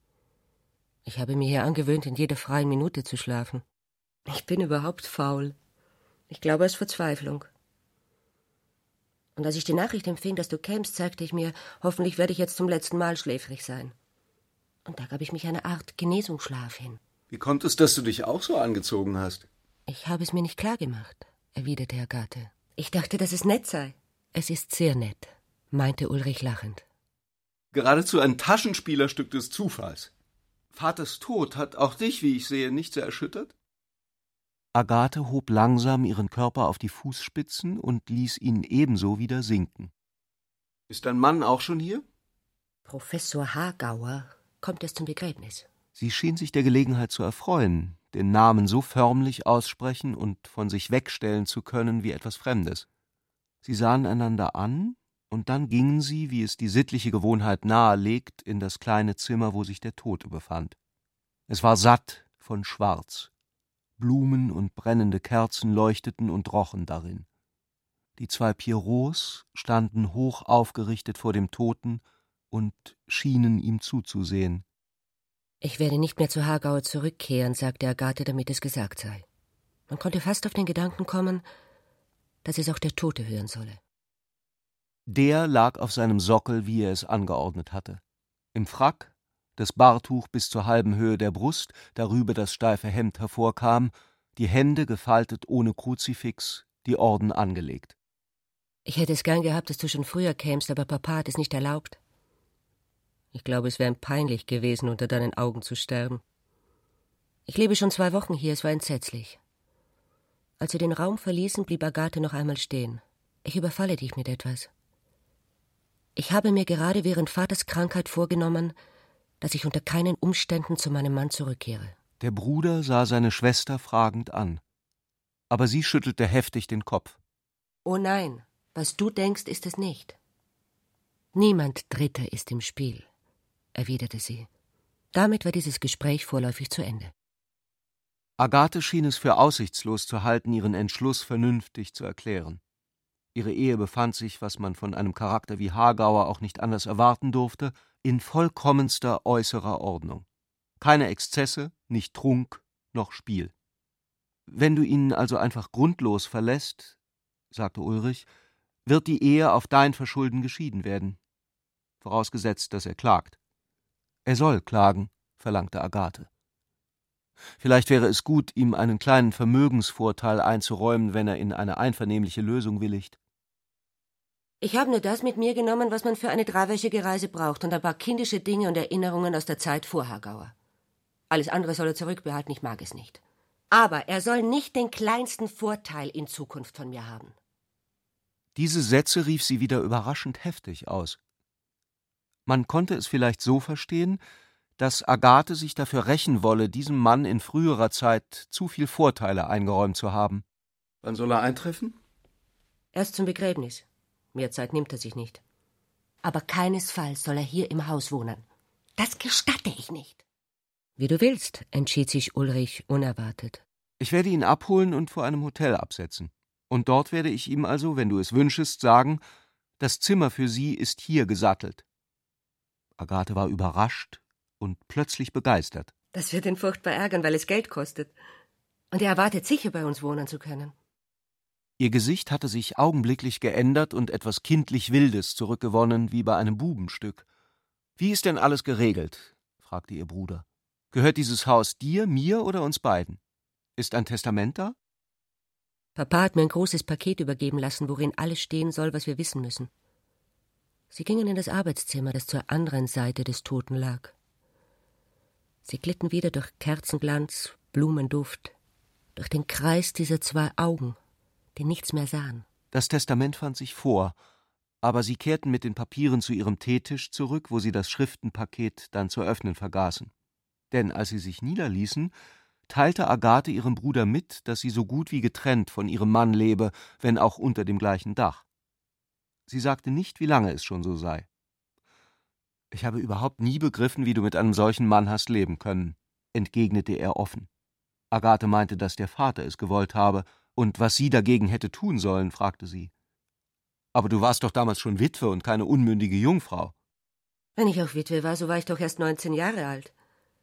Ich habe mir hier angewöhnt, in jeder freien Minute zu schlafen. Ich bin überhaupt faul. Ich glaube, es ist Verzweiflung. Und als ich die Nachricht empfing, dass du kämst, sagte ich mir, hoffentlich werde ich jetzt zum letzten Mal schläfrig sein. Und da gab ich mich eine Art Genesungsschlaf hin.« »Wie kommt es, dass du dich auch so angezogen hast?« »Ich habe es mir nicht klar gemacht«, erwiderte Agathe. »Ich dachte, dass es nett sei.« »Es ist sehr nett«, meinte Ulrich lachend. »Geradezu ein Taschenspielerstück des Zufalls. Vaters Tod hat auch dich, wie ich sehe, nicht so erschüttert?« Agathe hob langsam ihren Körper auf die Fußspitzen und ließ ihn ebenso wieder sinken. »Ist dein Mann auch schon hier?« »Professor Hagauer kommt erst zum Begräbnis.« Sie schien sich der Gelegenheit zu erfreuen, den Namen so förmlich aussprechen und von sich wegstellen zu können wie etwas Fremdes. Sie sahen einander an, und dann gingen sie, wie es die sittliche Gewohnheit nahelegt, in das kleine Zimmer, wo sich der Tote befand. Es war satt von Schwarz. Blumen und brennende Kerzen leuchteten und rochen darin. Die zwei Pierrots standen hoch aufgerichtet vor dem Toten und schienen ihm zuzusehen. »Ich werde nicht mehr zu Hagauer zurückkehren«, sagte Agathe, damit es gesagt sei. Man konnte fast auf den Gedanken kommen, dass es auch der Tote hören solle. Der lag auf seinem Sockel, wie er es angeordnet hatte. Im Frack, das Bahrtuch bis zur halben Höhe der Brust, darüber das steife Hemd hervorkam, die Hände gefaltet ohne Kruzifix, die Orden angelegt. »Ich hätte es gern gehabt, dass du schon früher kämst, aber Papa hat es nicht erlaubt. Ich glaube, es wäre ihm peinlich gewesen, unter deinen Augen zu sterben. Ich lebe schon zwei Wochen hier, es war entsetzlich.« Als sie den Raum verließen, blieb Agathe noch einmal stehen. »Ich überfalle dich mit etwas. Ich habe mir gerade während Vaters Krankheit vorgenommen, dass ich unter keinen Umständen zu meinem Mann zurückkehre.« Der Bruder sah seine Schwester fragend an. Aber sie schüttelte heftig den Kopf. »Oh nein, was du denkst, ist es nicht. Niemand Dritter ist im Spiel«, erwiderte sie. Damit war dieses Gespräch vorläufig zu Ende. Agathe schien es für aussichtslos zu halten, ihren Entschluss vernünftig zu erklären. Ihre Ehe befand sich, was man von einem Charakter wie Hagauer auch nicht anders erwarten durfte, in vollkommenster äußerer Ordnung. Keine Exzesse, nicht Trunk, noch Spiel. »Wenn du ihn also einfach grundlos verlässt«, sagte Ulrich, »wird die Ehe auf dein Verschulden geschieden werden. Vorausgesetzt, dass er klagt.« »Er soll klagen«, verlangte Agathe. »Vielleicht wäre es gut, ihm einen kleinen Vermögensvorteil einzuräumen, wenn er in eine einvernehmliche Lösung willigt.« »Ich habe nur das mit mir genommen, was man für eine dreiwöchige Reise braucht, und ein paar kindische Dinge und Erinnerungen aus der Zeit vor Hagauer. Alles andere soll er zurückbehalten, ich mag es nicht. Aber er soll nicht den kleinsten Vorteil in Zukunft von mir haben.« Diese Sätze rief sie wieder überraschend heftig aus. Man konnte es vielleicht so verstehen, dass Agathe sich dafür rächen wolle, diesem Mann in früherer Zeit zu viel Vorteile eingeräumt zu haben. Wann soll er eintreffen? Erst zum Begräbnis. Mehr Zeit nimmt er sich nicht. Aber keinesfalls soll er hier im Haus wohnen. Das gestatte ich nicht. Wie du willst, entschied sich Ulrich unerwartet. Ich werde ihn abholen und vor einem Hotel absetzen. Und dort werde ich ihm also, wenn du es wünschest, sagen, das Zimmer für sie ist hier gesattelt. Agathe war überrascht und plötzlich begeistert. Das wird ihn furchtbar ärgern, weil es Geld kostet. Und er erwartet sicher, bei uns wohnen zu können. Ihr Gesicht hatte sich augenblicklich geändert und etwas kindlich Wildes zurückgewonnen, wie bei einem Bubenstück. »Wie ist denn alles geregelt?« fragte ihr Bruder. »Gehört dieses Haus dir, mir oder uns beiden? Ist ein Testament da?« Papa hat mir ein großes Paket übergeben lassen, worin alles stehen soll, was wir wissen müssen. Sie gingen in das Arbeitszimmer, das zur anderen Seite des Toten lag. Sie glitten wieder durch Kerzenglanz, Blumenduft, durch den Kreis dieser zwei Augen, die nichts mehr sahen. Das Testament fand sich vor, aber sie kehrten mit den Papieren zu ihrem Teetisch zurück, wo sie das Schriftenpaket dann zu öffnen vergaßen. Denn als sie sich niederließen, teilte Agathe ihrem Bruder mit, dass sie so gut wie getrennt von ihrem Mann lebe, wenn auch unter dem gleichen Dach. Sie sagte nicht, wie lange es schon so sei. »Ich habe überhaupt nie begriffen, wie du mit einem solchen Mann hast leben können«, entgegnete er offen. Agathe meinte, dass der Vater es gewollt habe, und was sie dagegen hätte tun sollen, fragte sie. »Aber du warst doch damals schon Witwe und keine unmündige Jungfrau.« »Wenn ich auch Witwe war, so war ich doch erst neunzehn Jahre alt.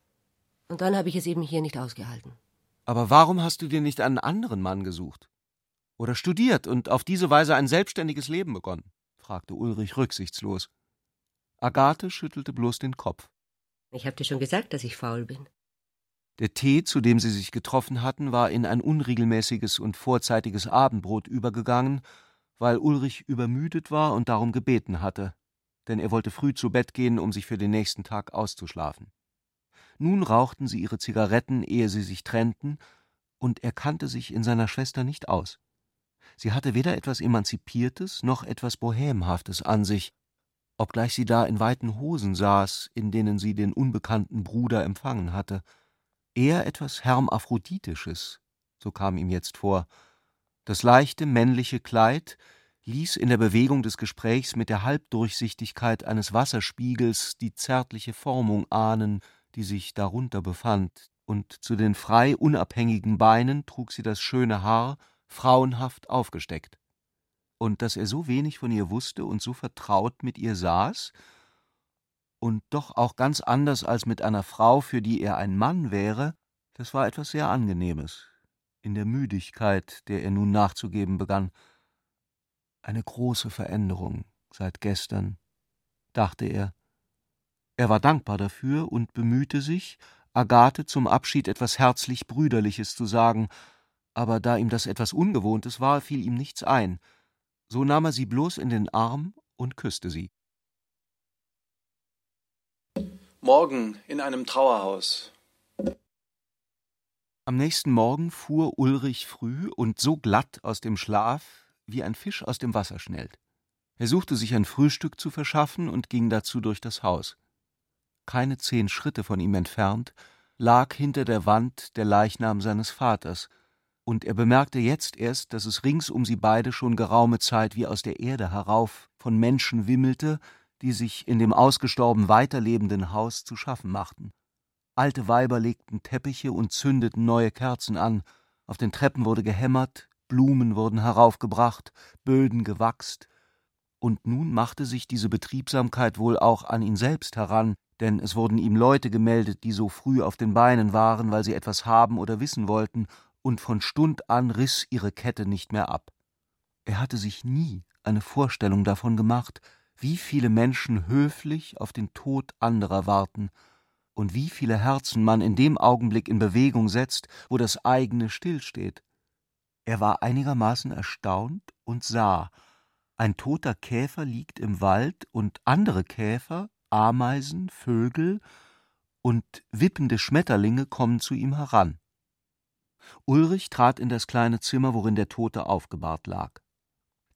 Und dann habe ich es eben hier nicht ausgehalten.« »Aber warum hast du dir nicht einen anderen Mann gesucht? Oder studiert und auf diese Weise ein selbstständiges Leben begonnen?« fragte Ulrich rücksichtslos. Agathe schüttelte bloß den Kopf. »Ich habe dir schon gesagt, dass ich faul bin.« Der Tee, zu dem sie sich getroffen hatten, war in ein unregelmäßiges und vorzeitiges Abendbrot übergegangen, weil Ulrich übermüdet war und darum gebeten hatte, denn er wollte früh zu Bett gehen, um sich für den nächsten Tag auszuschlafen. Nun rauchten sie ihre Zigaretten, ehe sie sich trennten, und er kannte sich in seiner Schwester nicht aus. Sie hatte weder etwas Emanzipiertes noch etwas Bohämhaftes an sich, obgleich sie da in weiten Hosen saß, in denen sie den unbekannten Bruder empfangen hatte. Eher etwas Hermaphroditisches, so kam ihm jetzt vor. Das leichte männliche Kleid ließ in der Bewegung des Gesprächs mit der Halbdurchsichtigkeit eines Wasserspiegels die zärtliche Formung ahnen, die sich darunter befand, und zu den frei unabhängigen Beinen trug sie das schöne Haar frauenhaft aufgesteckt. Und dass er so wenig von ihr wusste und so vertraut mit ihr saß, und doch auch ganz anders als mit einer Frau, für die er ein Mann wäre, das war etwas sehr Angenehmes, in der Müdigkeit, der er nun nachzugeben begann. Eine große Veränderung seit gestern, dachte er. Er war dankbar dafür und bemühte sich, Agathe zum Abschied etwas herzlich Brüderliches zu sagen, aber da ihm das etwas Ungewohntes war, fiel ihm nichts ein. So nahm er sie bloß in den Arm und küsste sie. Morgen in einem Trauerhaus. Am nächsten Morgen fuhr Ulrich früh und so glatt aus dem Schlaf, wie ein Fisch aus dem Wasser schnellt. Er suchte sich ein Frühstück zu verschaffen und ging dazu durch das Haus. Keine zehn Schritte von ihm entfernt lag hinter der Wand der Leichnam seines Vaters, und er bemerkte jetzt erst, dass es rings um sie beide schon geraume Zeit wie aus der Erde herauf von Menschen wimmelte, die sich in dem ausgestorben weiterlebenden Haus zu schaffen machten. Alte Weiber legten Teppiche und zündeten neue Kerzen an, auf den Treppen wurde gehämmert, Blumen wurden heraufgebracht, Böden gewachst, und nun machte sich diese Betriebsamkeit wohl auch an ihn selbst heran, denn es wurden ihm Leute gemeldet, die so früh auf den Beinen waren, weil sie etwas haben oder wissen wollten, und von Stund an riss ihre Kette nicht mehr ab. Er hatte sich nie eine Vorstellung davon gemacht, wie viele Menschen höflich auf den Tod anderer warten und wie viele Herzen man in dem Augenblick in Bewegung setzt, wo das eigene stillsteht. Er war einigermaßen erstaunt und sah, ein toter Käfer liegt im Wald und andere Käfer, Ameisen, Vögel und wippende Schmetterlinge kommen zu ihm heran. Ulrich trat in das kleine Zimmer, worin der Tote aufgebahrt lag.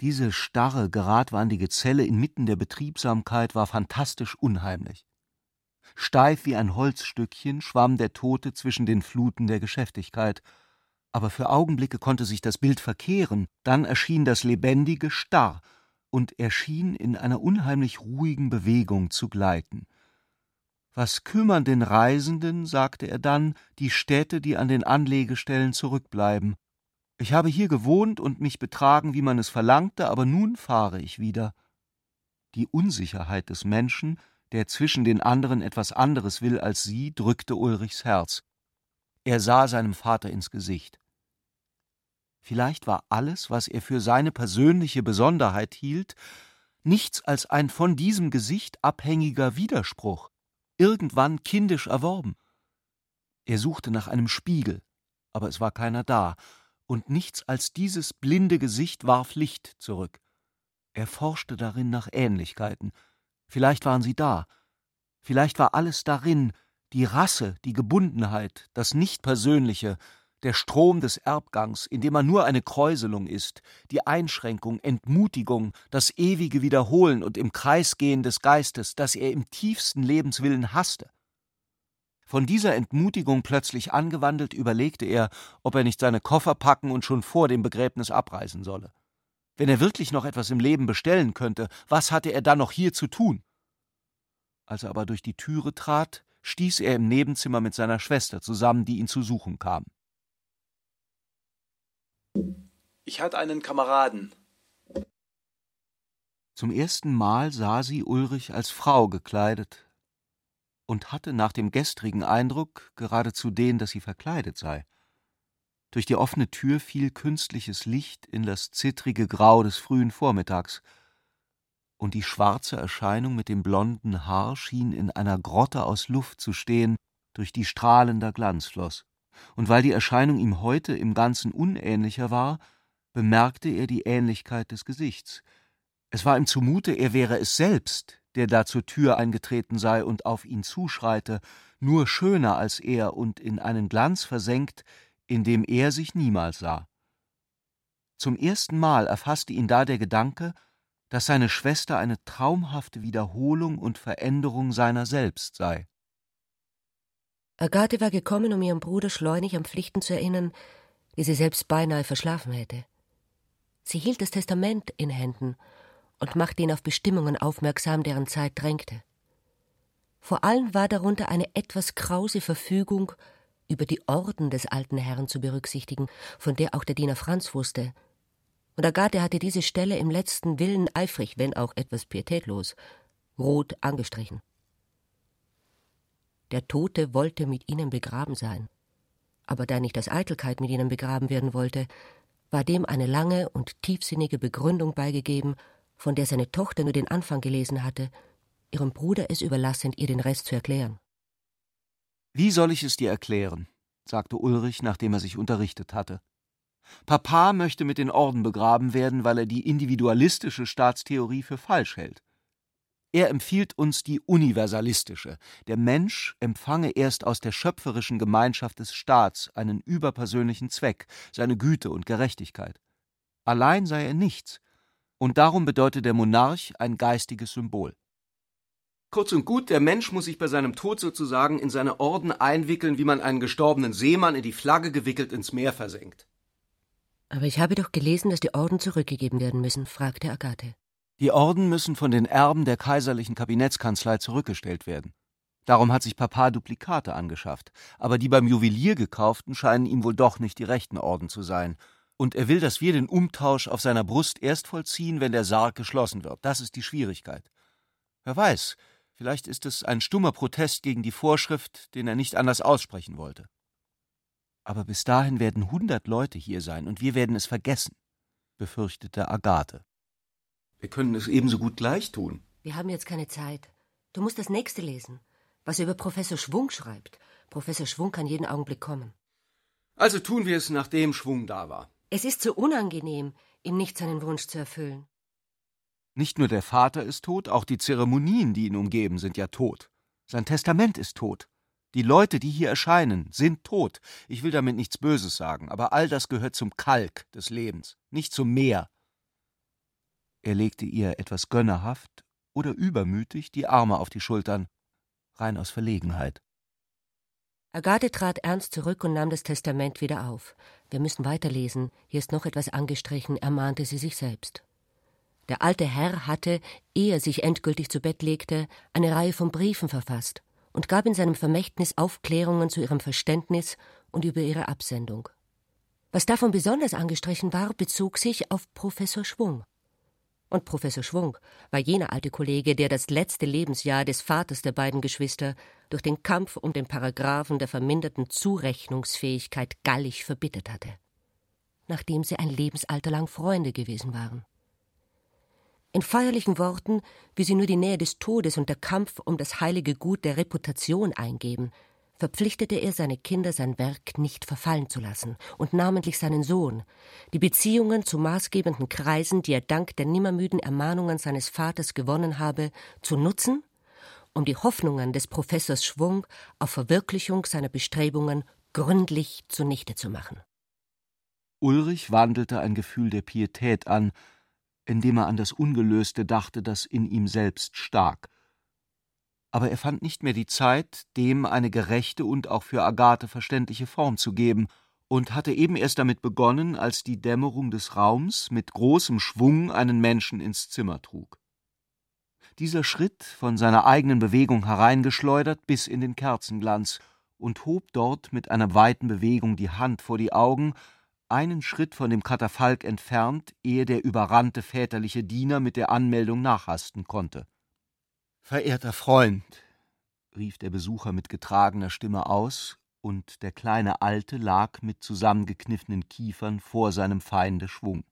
Diese starre, geradwandige Zelle inmitten der Betriebsamkeit war fantastisch unheimlich. Steif wie ein Holzstückchen schwamm der Tote zwischen den Fluten der Geschäftigkeit, aber für Augenblicke konnte sich das Bild verkehren, dann erschien das Lebendige starr, und er schien in einer unheimlich ruhigen Bewegung zu gleiten. Was kümmern den Reisenden, sagte er dann, die Städte, die an den Anlegestellen zurückbleiben? Ich habe hier gewohnt und mich betragen, wie man es verlangte, aber nun fahre ich wieder. Die Unsicherheit des Menschen, der zwischen den anderen etwas anderes will als sie, drückte Ulrichs Herz. Er sah seinem Vater ins Gesicht. Vielleicht war alles, was er für seine persönliche Besonderheit hielt, nichts als ein von diesem Gesicht abhängiger Widerspruch, irgendwann kindisch erworben. Er suchte nach einem Spiegel, aber es war keiner da, und nichts als dieses blinde Gesicht warf Licht zurück. Er forschte darin nach Ähnlichkeiten. Vielleicht waren sie da. Vielleicht war alles darin, die Rasse, die Gebundenheit, das Nichtpersönliche, der Strom des Erbgangs, in dem man nur eine Kräuselung ist, die Einschränkung, Entmutigung, das ewige Wiederholen und im Kreisgehen des Geistes, das er im tiefsten Lebenswillen hasste. Von dieser Entmutigung plötzlich angewandelt, überlegte er, ob er nicht seine Koffer packen und schon vor dem Begräbnis abreisen solle. Wenn er wirklich noch etwas im Leben bestellen könnte, was hatte er dann noch hier zu tun? Als er aber durch die Türe trat, stieß er im Nebenzimmer mit seiner Schwester zusammen, die ihn zu suchen kam. Ich hatte einen Kameraden. Zum ersten Mal sah sie Ulrich als Frau gekleidet und hatte nach dem gestrigen Eindruck geradezu den, dass sie verkleidet sei. Durch die offene Tür fiel künstliches Licht in das zittrige Grau des frühen Vormittags, und die schwarze Erscheinung mit dem blonden Haar schien in einer Grotte aus Luft zu stehen, durch die strahlender Glanz floss. Und weil die Erscheinung ihm heute im Ganzen unähnlicher war, bemerkte er die Ähnlichkeit des Gesichts. Es war ihm zumute, er wäre es selbst, der da zur Tür eingetreten sei und auf ihn zuschreite, nur schöner als er und in einen Glanz versenkt, in dem er sich niemals sah. Zum ersten Mal erfasste ihn da der Gedanke, dass seine Schwester eine traumhafte Wiederholung und Veränderung seiner selbst sei. Agathe war gekommen, um ihren Bruder schleunig an Pflichten zu erinnern, die sie selbst beinahe verschlafen hätte. Sie hielt das Testament in Händen und machte ihn auf Bestimmungen aufmerksam, deren Zeit drängte. Vor allem war darunter eine etwas krause Verfügung, über die Orden des alten Herrn zu berücksichtigen, von der auch der Diener Franz wusste. Und Agathe hatte diese Stelle im letzten Willen eifrig, wenn auch etwas pietätlos, rot angestrichen. Der Tote wollte mit ihnen begraben sein. Aber da nicht aus Eitelkeit mit ihnen begraben werden wollte, war dem eine lange und tiefsinnige Begründung beigegeben, von der seine Tochter nur den Anfang gelesen hatte, ihrem Bruder es überlassend, ihr den Rest zu erklären. »Wie soll ich es dir erklären?« sagte Ulrich, nachdem er sich unterrichtet hatte. »Papa möchte mit den Orden begraben werden, weil er die individualistische Staatstheorie für falsch hält. Er empfiehlt uns die universalistische. Der Mensch empfange erst aus der schöpferischen Gemeinschaft des Staats einen überpersönlichen Zweck, seine Güte und Gerechtigkeit. Allein sei er nichts, und darum bedeutet der Monarch ein geistiges Symbol. Kurz und gut, der Mensch muss sich bei seinem Tod sozusagen in seine Orden einwickeln, wie man einen gestorbenen Seemann in die Flagge gewickelt ins Meer versenkt.« »Aber ich habe doch gelesen, dass die Orden zurückgegeben werden müssen«, fragte Agathe. »Die Orden müssen von den Erben der kaiserlichen Kabinettskanzlei zurückgestellt werden. Darum hat sich Papa Duplikate angeschafft. Aber die beim Juwelier gekauften scheinen ihm wohl doch nicht die rechten Orden zu sein. Und er will, dass wir den Umtausch auf seiner Brust erst vollziehen, wenn der Sarg geschlossen wird. Das ist die Schwierigkeit. Wer weiß, vielleicht ist es ein stummer Protest gegen die Vorschrift, den er nicht anders aussprechen wollte. Aber bis dahin werden hundert Leute hier sein, und wir werden es vergessen«, befürchtete Agathe. »Wir können es ebenso gut gleich tun.« »Wir haben jetzt keine Zeit. Du musst das nächste lesen, was er über Professor Schwung schreibt. Professor Schwung kann jeden Augenblick kommen.« »Also tun wir es, nachdem Schwung da war.« »Es ist so unangenehm, ihm nicht seinen Wunsch zu erfüllen.« »Nicht nur der Vater ist tot, auch die Zeremonien, die ihn umgeben, sind ja tot. Sein Testament ist tot. Die Leute, die hier erscheinen, sind tot. Ich will damit nichts Böses sagen, aber all das gehört zum Kalk des Lebens, nicht zum Meer. Er legte ihr etwas gönnerhaft oder übermütig die Arme auf die Schultern, rein aus Verlegenheit. Agathe trat ernst zurück und nahm das Testament wieder auf. »Wir müssen weiterlesen. Hier ist noch etwas angestrichen«, ermahnte sie sich selbst. Der alte Herr hatte, ehe er sich endgültig zu Bett legte, eine Reihe von Briefen verfasst und gab in seinem Vermächtnis Aufklärungen zu ihrem Verständnis und über ihre Absendung. Was davon besonders angestrichen war, bezog sich auf Professor Schwung. Und Professor Schwung war jener alte Kollege, der das letzte Lebensjahr des Vaters der beiden Geschwister durch den Kampf um den Paragraphen der verminderten Zurechnungsfähigkeit gallig verbittert hatte, nachdem sie ein Lebensalter lang Freunde gewesen waren. In feierlichen Worten, wie sie nur die Nähe des Todes und der Kampf um das heilige Gut der Reputation eingeben, verpflichtete er seine Kinder, sein Werk nicht verfallen zu lassen und namentlich seinen Sohn, die Beziehungen zu maßgebenden Kreisen, die er dank der nimmermüden Ermahnungen seines Vaters gewonnen habe, zu nutzen, um die Hoffnungen des Professors Schwung auf Verwirklichung seiner Bestrebungen gründlich zunichte zu machen. Ulrich wandelte ein Gefühl der Pietät an, indem er an das Ungelöste dachte, das in ihm selbst stak. Aber er fand nicht mehr die Zeit, dem eine gerechte und auch für Agathe verständliche Form zu geben, und hatte eben erst damit begonnen, als die Dämmerung des Raums mit großem Schwung einen Menschen ins Zimmer trug. Dieser schritt, von seiner eigenen Bewegung hereingeschleudert, bis in den Kerzenglanz und hob dort mit einer weiten Bewegung die Hand vor die Augen, einen Schritt von dem Katafalk entfernt, ehe der überrannte väterliche Diener mit der Anmeldung nachhasten konnte. »Verehrter Freund«, rief der Besucher mit getragener Stimme aus, und der kleine Alte lag mit zusammengekniffenen Kiefern vor seinem Feinde Schwung.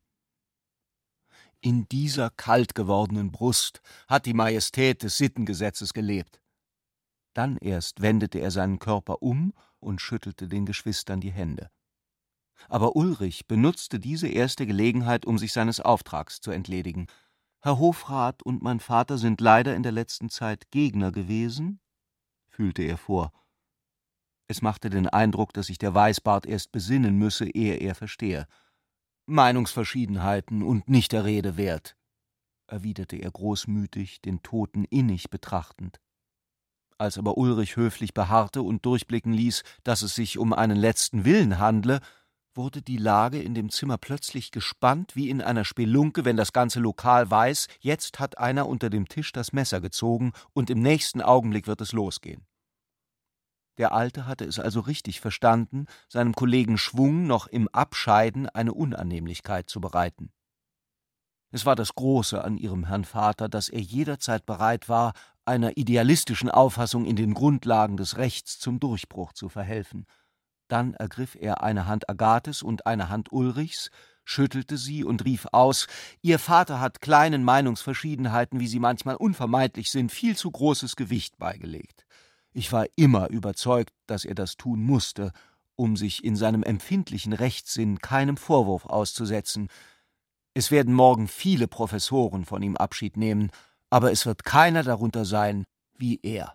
In dieser kalt gewordenen Brust hat die Majestät des Sittengesetzes gelebt. Dann erst wendete er seinen Körper um und schüttelte den Geschwistern die Hände. Aber Ulrich benutzte diese erste Gelegenheit, um sich seines Auftrags zu entledigen. »Herr Hofrat und mein Vater sind leider in der letzten Zeit Gegner gewesen«, fühlte er vor. Es machte den Eindruck, dass sich der Weißbart erst besinnen müsse, ehe er verstehe. »Meinungsverschiedenheiten und nicht der Rede wert«, erwiderte er großmütig, den Toten innig betrachtend. Als aber Ulrich höflich beharrte und durchblicken ließ, dass es sich um einen letzten Willen handle, wurde die Lage in dem Zimmer plötzlich gespannt wie in einer Spelunke, wenn das ganze Lokal weiß, jetzt hat einer unter dem Tisch das Messer gezogen und im nächsten Augenblick wird es losgehen. Der Alte hatte es also richtig verstanden, seinem Kollegen Schwung noch im Abscheiden eine Unannehmlichkeit zu bereiten. Es war das Große an ihrem Herrn Vater, dass er jederzeit bereit war, einer idealistischen Auffassung in den Grundlagen des Rechts zum Durchbruch zu verhelfen. Dann ergriff er eine Hand Agathes und eine Hand Ulrichs, schüttelte sie und rief aus: »Ihr Vater hat kleinen Meinungsverschiedenheiten, wie sie manchmal unvermeidlich sind, viel zu großes Gewicht beigelegt. Ich war immer überzeugt, dass er das tun musste, um sich in seinem empfindlichen Rechtssinn keinem Vorwurf auszusetzen. Es werden morgen viele Professoren von ihm Abschied nehmen, aber es wird keiner darunter sein wie er.«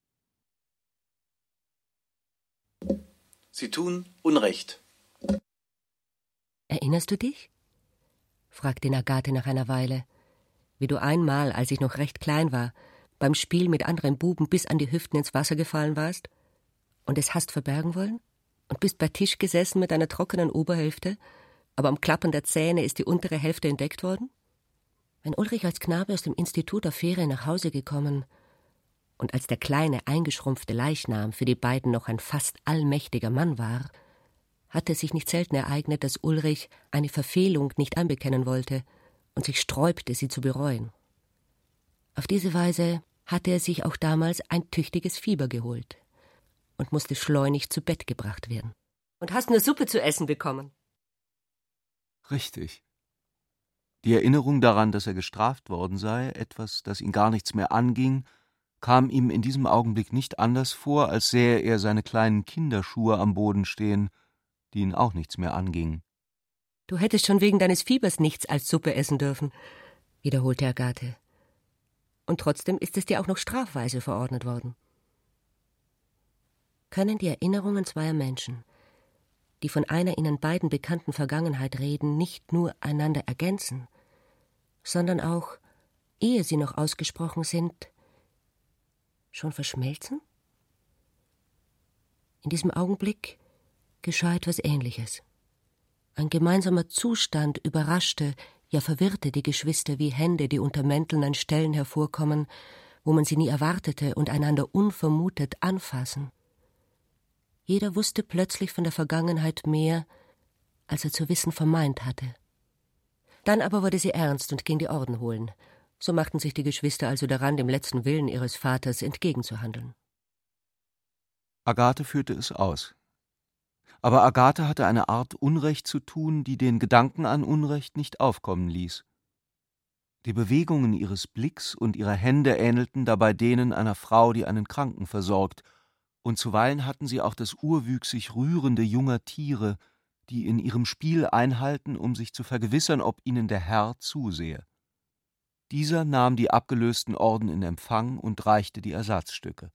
Sie tun Unrecht. »Erinnerst du dich?« fragte ihn Agathe nach einer Weile. »Wie du einmal, als ich noch recht klein war, beim Spiel mit anderen Buben bis an die Hüften ins Wasser gefallen warst und es hast verbergen wollen und bist bei Tisch gesessen mit einer trockenen Oberhälfte, aber am Klappern der Zähne ist die untere Hälfte entdeckt worden? Wenn Ulrich als Knabe aus dem Institut auf Ferien nach Hause gekommen und als der kleine, eingeschrumpfte Leichnam für die beiden noch ein fast allmächtiger Mann war, hatte es sich nicht selten ereignet, dass Ulrich eine Verfehlung nicht anbekennen wollte und sich sträubte, sie zu bereuen. Auf diese Weise hatte er sich auch damals ein tüchtiges Fieber geholt und musste schleunig zu Bett gebracht werden. »Und hast nur Suppe zu essen bekommen?« Richtig. Die Erinnerung daran, dass er gestraft worden sei, etwas, das ihn gar nichts mehr anging, kam ihm in diesem Augenblick nicht anders vor, als sähe er seine kleinen Kinderschuhe am Boden stehen, die ihn auch nichts mehr angingen. »Du hättest schon wegen deines Fiebers nichts als Suppe essen dürfen«, wiederholte Agathe. »Und trotzdem ist es dir auch noch strafweise verordnet worden.« Können die Erinnerungen zweier Menschen, die von einer ihnen beiden bekannten Vergangenheit reden, nicht nur einander ergänzen, sondern auch, ehe sie noch ausgesprochen sind, schon verschmelzen? In diesem Augenblick geschah etwas Ähnliches. Ein gemeinsamer Zustand überraschte, ja verwirrte die Geschwister wie Hände, die unter Mänteln an Stellen hervorkommen, wo man sie nie erwartete und einander unvermutet anfassen. Jeder wusste plötzlich von der Vergangenheit mehr, als er zu wissen vermeint hatte. Dann aber wurde sie ernst und ging die Orden holen. So machten sich die Geschwister also daran, dem letzten Willen ihres Vaters entgegenzuhandeln. Agathe führte es aus. Aber Agathe hatte eine Art Unrecht zu tun, die den Gedanken an Unrecht nicht aufkommen ließ. Die Bewegungen ihres Blicks und ihrer Hände ähnelten dabei denen einer Frau, die einen Kranken versorgt, und zuweilen hatten sie auch das urwüchsig Rührende junger Tiere, die in ihrem Spiel einhalten, um sich zu vergewissern, ob ihnen der Herr zusehe. Dieser nahm die abgelösten Orden in Empfang und reichte die Ersatzstücke.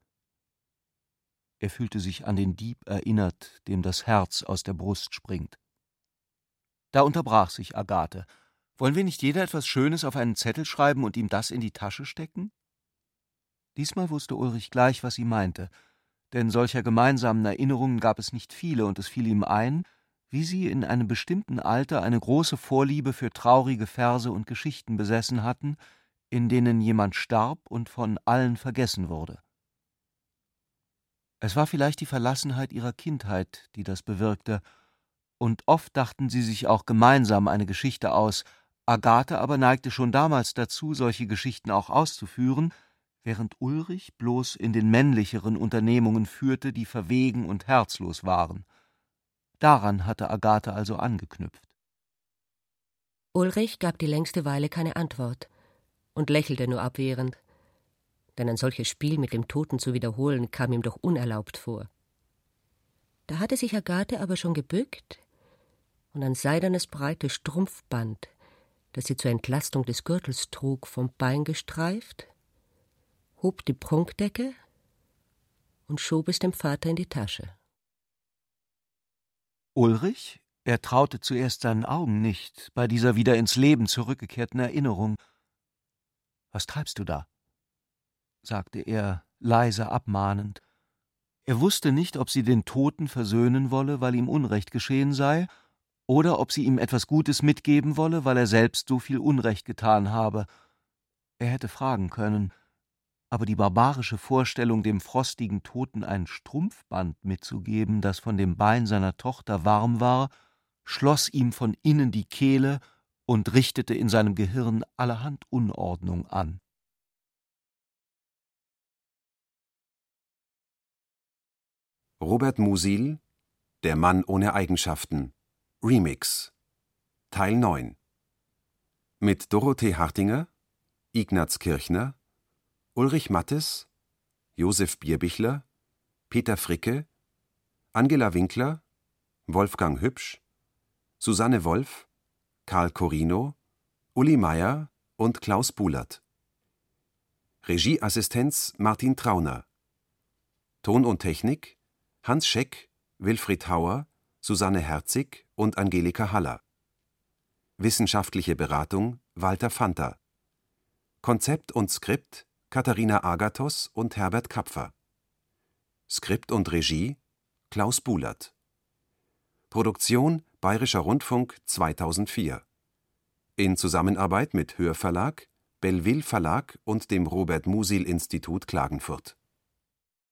Er fühlte sich an den Dieb erinnert, dem das Herz aus der Brust springt. Da unterbrach sich Agathe. »Wollen wir nicht jeder etwas Schönes auf einen Zettel schreiben und ihm das in die Tasche stecken?« Diesmal wusste Ulrich gleich, was sie meinte, denn solcher gemeinsamen Erinnerungen gab es nicht viele, und es fiel ihm ein, wie sie in einem bestimmten Alter eine große Vorliebe für traurige Verse und Geschichten besessen hatten, in denen jemand starb und von allen vergessen wurde. Es war vielleicht die Verlassenheit ihrer Kindheit, die das bewirkte, und oft dachten sie sich auch gemeinsam eine Geschichte aus. Agathe aber neigte schon damals dazu, solche Geschichten auch auszuführen, während Ulrich bloß in den männlicheren Unternehmungen führte, die verwegen und herzlos waren. Daran hatte Agathe also angeknüpft. Ulrich gab die längste Weile keine Antwort und lächelte nur abwehrend, denn ein solches Spiel mit dem Toten zu wiederholen, kam ihm doch unerlaubt vor. Da hatte sich Agathe aber schon gebückt und ein seidenes, breites Strumpfband, das sie zur Entlastung des Gürtels trug, vom Bein gestreift, hob die Prunkdecke und schob es dem Vater in die Tasche. Ulrich, er traute zuerst seinen Augen nicht bei dieser wieder ins Leben zurückgekehrten Erinnerung. »Was treibst du da?« sagte er, leise abmahnend. Er wusste nicht, ob sie den Toten versöhnen wolle, weil ihm Unrecht geschehen sei, oder ob sie ihm etwas Gutes mitgeben wolle, weil er selbst so viel Unrecht getan habe. Er hätte fragen können, aber die barbarische Vorstellung, dem frostigen Toten ein Strumpfband mitzugeben, das von dem Bein seiner Tochter warm war, schloss ihm von innen die Kehle und richtete in seinem Gehirn allerhand Unordnung an. Robert Musil, Der Mann ohne Eigenschaften, Remix, Teil neun. Mit Dorothee Hartinger, Ignaz Kirchner, Ulrich Mattes, Josef Bierbichler, Peter Fricke, Angela Winkler, Wolfgang Hübsch, Susanne Wolf, Karl Corino, Uli Meier und Klaus Buhlert. Regieassistenz Martin Trauner. Ton und Technik Hans Scheck, Wilfried Hauer, Susanne Herzig und Angelika Haller. Wissenschaftliche Beratung Walter Fanta. Konzept und Skript Katharina Agathos und Herbert Kapfer. Skript und Regie Klaus Buhlert. Produktion Bayerischer Rundfunk zweitausendvier. In Zusammenarbeit mit Hörverlag, Belleville Verlag und dem Robert Musil Institut Klagenfurt.